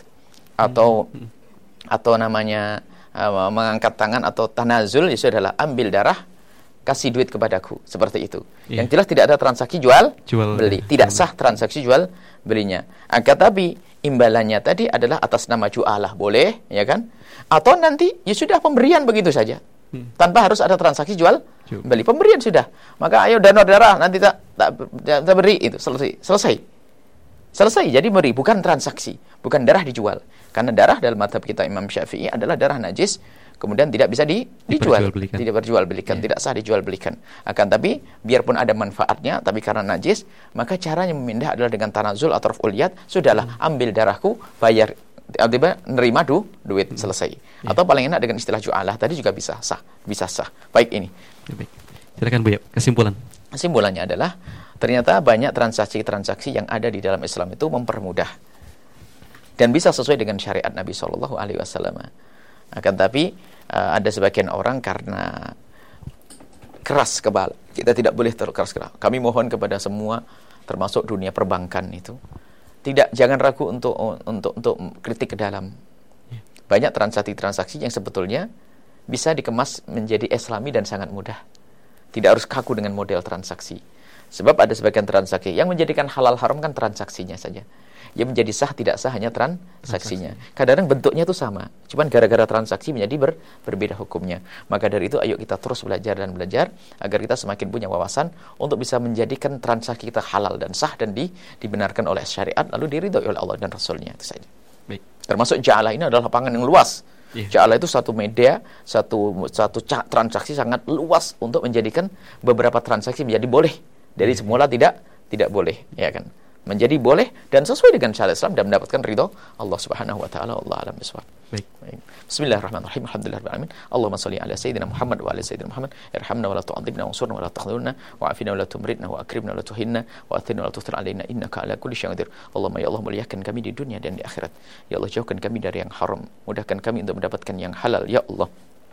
B: atau namanya mengangkat tangan atau tanazul, itu adalah ambil darah, kasih duit kepadaku, seperti itu. Yang jelas tidak ada transaksi jual beli, tidak sah transaksi jual belinya. Akan tapi imbalannya tadi adalah atas nama jualah, boleh, ya kan? Atau nanti ya sudah pemberian begitu saja, tanpa harus ada transaksi jual beli, pemberian sudah. Maka ayo donor darah, nanti tak beri, itu selesai. Jadi beri, bukan transaksi, bukan darah dijual. Karena darah dalam mazhab kita Imam Syafi'i adalah darah najis, kemudian tidak bisa dijual, tidak berjual-belikan, tidak sah dijual-belikan. Akan tapi biarpun ada manfaatnya, tapi karena najis, maka caranya memindah adalah dengan tanazul atau raf'ul yad. Sudahlah, ambil darahku, bayar, nerima duit, selesai. Atau paling enak dengan istilah ju'alah tadi juga bisa sah. Baik ini.
A: Baik. Silakan Bu, ya. Kesimpulannya
B: adalah ternyata banyak transaksi-transaksi yang ada di dalam Islam itu mempermudah dan bisa sesuai dengan syariat Nabi SAW. Akan tapi ada sebagian orang karena keras kepala, kita tidak boleh keras kepala. Kami mohon kepada semua, termasuk dunia perbankan itu, jangan ragu untuk kritik ke dalam. Banyak transaksi yang sebetulnya bisa dikemas menjadi islami dan sangat mudah. Tidak harus kaku dengan model transaksi. Sebab ada sebagian transaksi yang menjadikan halal haram kan transaksinya saja. Yang menjadi sah tidak sah hanya transaksinya. Kadang-kadang bentuknya itu sama, cuman gara-gara transaksi menjadi berbeda hukumnya. Maka dari itu ayo kita terus belajar agar kita semakin punya wawasan untuk bisa menjadikan transaksi kita halal dan sah dan dibenarkan oleh syariat, lalu diridhoi oleh Allah dan Rasulnya. Itu saja.
A: Baik.
B: Termasuk ja'alah ini adalah lapangan yang luas. Ja'alah itu satu media, satu transaksi sangat luas untuk menjadikan beberapa transaksi menjadi boleh. Dari semula tidak boleh, ya kan? Menjadi boleh dan sesuai dengan syariat Islam dan mendapatkan ridho Allah Subhanahu wa taala. Allah alam bisawab.
A: Baik.
B: Bismillahirrahmanirrahim. Alhamdulillahirabbil alamin. Allahumma shalli ala sayyidina Muhammad wa ala sayyidina Muhammad. Irhamna wa la tu'adzibna wansurna wa la tahdhurna wa afina wa la tumritna wa akrimna wa la tuhinna wa athina wa la tuthir alaina innaka ala kulli syai'in qadir. Allahumma ya Allah, muliakan kami di dunia dan di akhirat. Ya Allah, jauhkan kami dari yang haram, mudahkan kami untuk mendapatkan yang halal, ya Allah.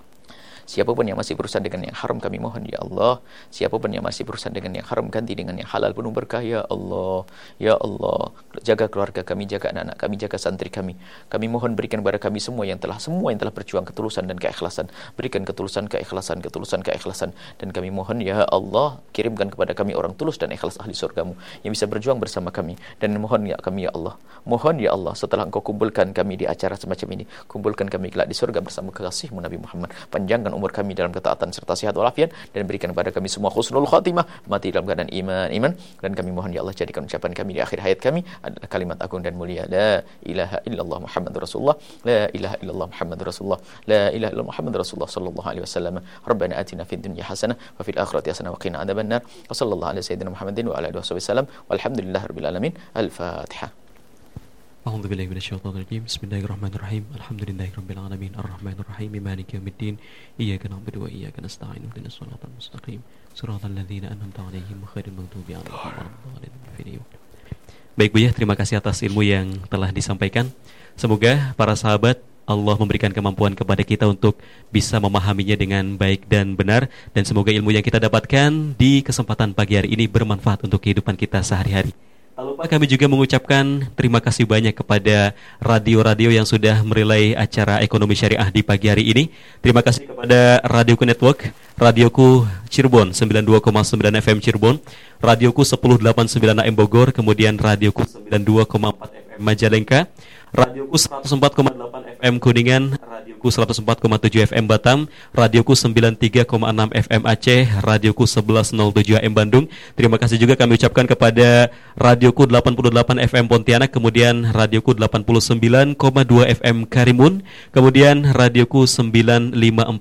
B: Siapapun yang masih berurusan dengan yang haram, kami mohon ya Allah. Siapapun yang masih berurusan dengan yang haram, ganti dengan yang halal penuh berkah ya Allah. Ya Allah, jaga keluarga kami, jaga anak-anak kami, jaga santri kami. Kami mohon berikan kepada kami semua yang telah berjuang ketulusan dan keikhlasan. Berikan ketulusan, keikhlasan. Dan kami mohon ya Allah, kirimkan kepada kami orang tulus dan ikhlas ahli surgamu yang bisa berjuang bersama kami. Dan mohon ya kami ya Allah, mohon ya Allah, setelah Engkau kumpulkan kami di acara semacam ini, kumpulkan kami kelak di surga bersama kekasihmu Nabi Muhammad. Panjangkan umur kami dalam ketaatan serta sehat walafiat, dan berikan kepada kami semua husnul khatimah, mati dalam keadaan iman. Dan kami mohon ya Allah, jadikan ucapan kami di akhir hayat kami adalah kalimat agung dan mulia, la ilaha illallah Muhammadur Rasulullah, la ilaha illallah Muhammadur Rasulullah, la ilaha illallah Muhammadur Rasulullah sallallahu alaihi wasallam. Rabbana atina fid dunya hasanah wa fil akhirati hasanah wa qina adzabannar. Wa sallallahu ala sayyidina Muhammadin wa ala alihi wasallam. Walhamdulillahirabbil alamin. Al-Fatihah.
A: A'udzubillahi minasyaitonirrajim. Bismillahirrahmanirrahim. Alhamdulillahirabbil alamin. Arrahmanirrahim. Maliki yaumiddin. Iyyaka na'budu wa iyyaka nasta'in. Ihdinas siratal mustaqim. Shiratal ladzina an'amta 'alaihim ghairil maghdubi 'alaihim waladdallin. Baik Bu ya, terima kasih atas ilmu yang telah disampaikan. Semoga para sahabat Allah memberikan kemampuan kepada kita untuk bisa memahaminya dengan baik dan benar, dan semoga ilmu yang kita dapatkan di kesempatan pagi hari ini bermanfaat untuk kehidupan kita sehari-hari. Tak lupa kami juga mengucapkan terima kasih banyak kepada radio-radio yang sudah merelay acara Ekonomi Syariah di pagi hari ini. Terima kasih kepada Radioku Network, Radioku Cirebon 92,9 FM Cirebon, Radioku 1089 AM Bogor, kemudian Radioku 92,4 FM Majalengka, Radioku 104,8 FM Kuningan, Radioku 104,7 FM Batam, Radioku 93,6 FM Aceh, Radioku 1107 AM Bandung. Terima kasih juga kami ucapkan kepada Radioku 88 FM Pontianak, kemudian Radioku 89,2 FM Karimun, kemudian Radioku 954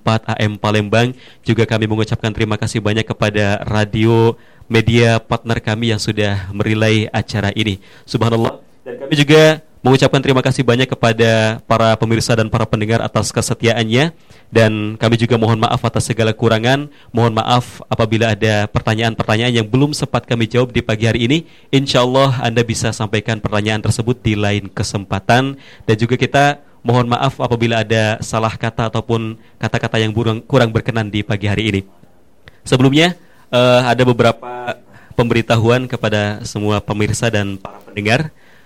A: AM Palembang. Juga kami mengucapkan terima kasih banyak kepada radio media partner kami yang sudah merelay acara ini. Subhanallah. Dan kami juga mengucapkan terima kasih banyak kepada para pemirsa dan para pendengar atas kesetiaannya, dan kami juga mohon maaf atas segala kurangan. Mohon maaf apabila ada pertanyaan-pertanyaan yang belum sempat kami jawab di pagi hari ini. Insya Allah Anda bisa sampaikan pertanyaan tersebut di lain kesempatan, dan juga kita mohon maaf apabila ada salah kata ataupun kata-kata yang kurang berkenan di pagi hari ini. Sebelumnya ada beberapa pemberitahuan kepada semua pemirsa dan para pendengar.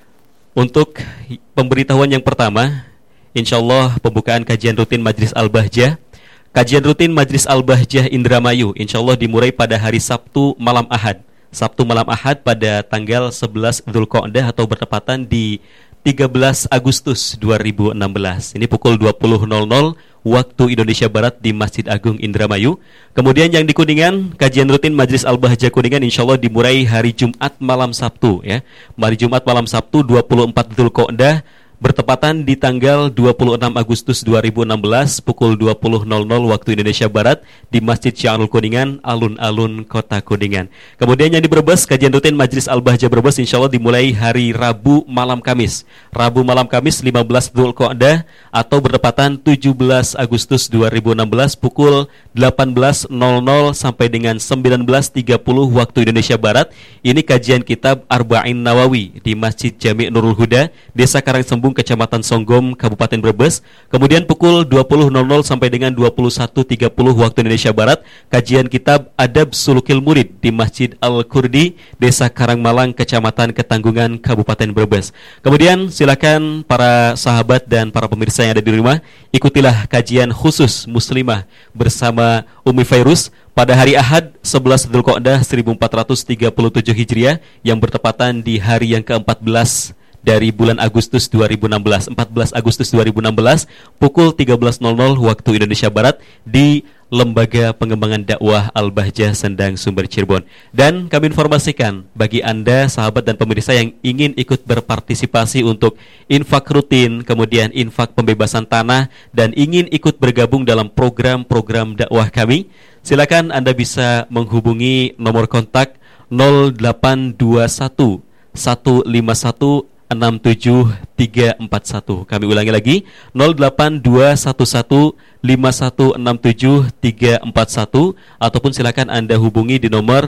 A: Untuk pemberitahuan yang pertama, insya Allah pembukaan kajian rutin Majlis Al-Bahjah. Kajian rutin Majlis Al-Bahjah Indramayu insya Allah dimulai pada hari Sabtu malam Ahad. Sabtu malam Ahad pada tanggal 11 Dzulqa'dah atau bertepatan di 13 Agustus 2016. Ini pukul 20.00 waktu Indonesia Barat di Masjid Agung Indramayu. Kemudian yang di Kuningan, kajian rutin Majlis Al-Bahjah Kuningan insya Allah dimulai hari Jumat malam Sabtu ya. Hari Jumat malam Sabtu 24 Dzulqa'dah bertepatan di tanggal 26 Agustus 2016 pukul 20.00 waktu Indonesia Barat di Masjid Syiarul Kuningan, alun-alun Kota Kuningan. Kemudian yang di Brebes, kajian rutin Majlis Al-Bahjah Brebes insya Allah dimulai hari Rabu malam Kamis. Rabu malam Kamis 15 Dzulqa'dah atau bertepatan 17 Agustus 2016 pukul 18.00 sampai dengan 19.30 waktu Indonesia Barat. Ini kajian kitab Arba'in Nawawi di Masjid Jami' Nurul Huda, Desa Karangsembung, Kecamatan Songgom, Kabupaten Brebes. Kemudian pukul 20.00 sampai dengan 21.30 waktu Indonesia Barat, kajian kitab Adab Sulukil Murid di Masjid Al-Kurdi, Desa Karangmalang, Kecamatan Ketanggungan, Kabupaten Brebes. Kemudian silakan para sahabat dan para pemirsa yang ada di rumah, ikutilah kajian khusus Muslimah bersama Umi Fairuz pada hari Ahad 11 Dzulqa'dah 1437 Hijriah yang bertepatan di hari yang ke-14 dari bulan Agustus 2016, 14 Agustus 2016 pukul 13.00 waktu Indonesia Barat di Lembaga Pengembangan Dakwah Al-Bahjah Sendang Sumber Cirebon. Dan kami informasikan bagi Anda sahabat dan pemirsa yang ingin ikut berpartisipasi untuk infak rutin, kemudian infak pembebasan tanah, dan ingin ikut bergabung dalam program-program dakwah kami, silakan Anda bisa menghubungi nomor kontak 0821 151 67341. Kami ulangi lagi 082115167341, ataupun silakan Anda hubungi di nomor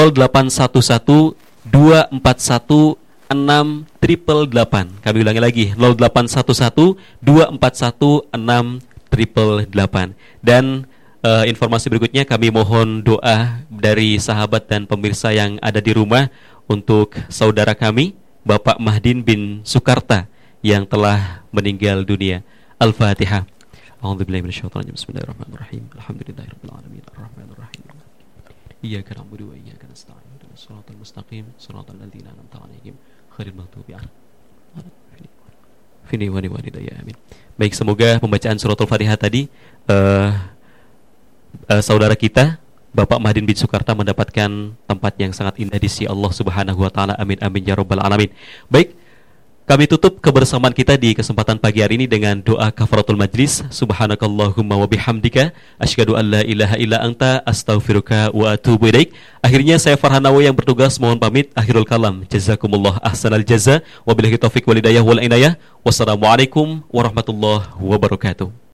A: 0811241688. Kami ulangi lagi 0811241688. Dan informasi berikutnya kami mohon doa dari sahabat dan pemirsa yang ada di rumah untuk saudara kami Bapak Mahdin bin Sukarta yang telah meninggal dunia. Al-Fatihah. A'udzubillahi minasyaitonir rajim. Bismillahirrahmanirrahim. Alhamdulillahirabbil alamin. Arrahmanirrahim. Iyyaka na'budu wa iyyaka nasta'in. Ihdinas siratal mustaqim. Shiratal ladzina an'amta 'alaihim ghairil maghdubi 'alaihim. Fini wa walidayya amin. Baik, semoga pembacaan suratul Fatihah tadi saudara kita Bapak Mahdin bin Sukarta mendapatkan tempat yang sangat indah di sisi Allah Subhanahu wa taala. Amin amin ya rabbal alamin. Baik, kami tutup kebersamaan kita di kesempatan pagi hari ini dengan doa kafaratul majlis. Subhanakallahumma wa bihamdika asyhadu an la ilaha illa anta astaghfiruka wa atubu ilaik. Akhirnya saya Farhan Nawawi yang bertugas mohon pamit. Akhirul kalam. Jazakumullah ahsanal jaza. Wabillahi taufiq wal hidayah wal inayah. Wassalamualaikum warahmatullahi wabarakatuh.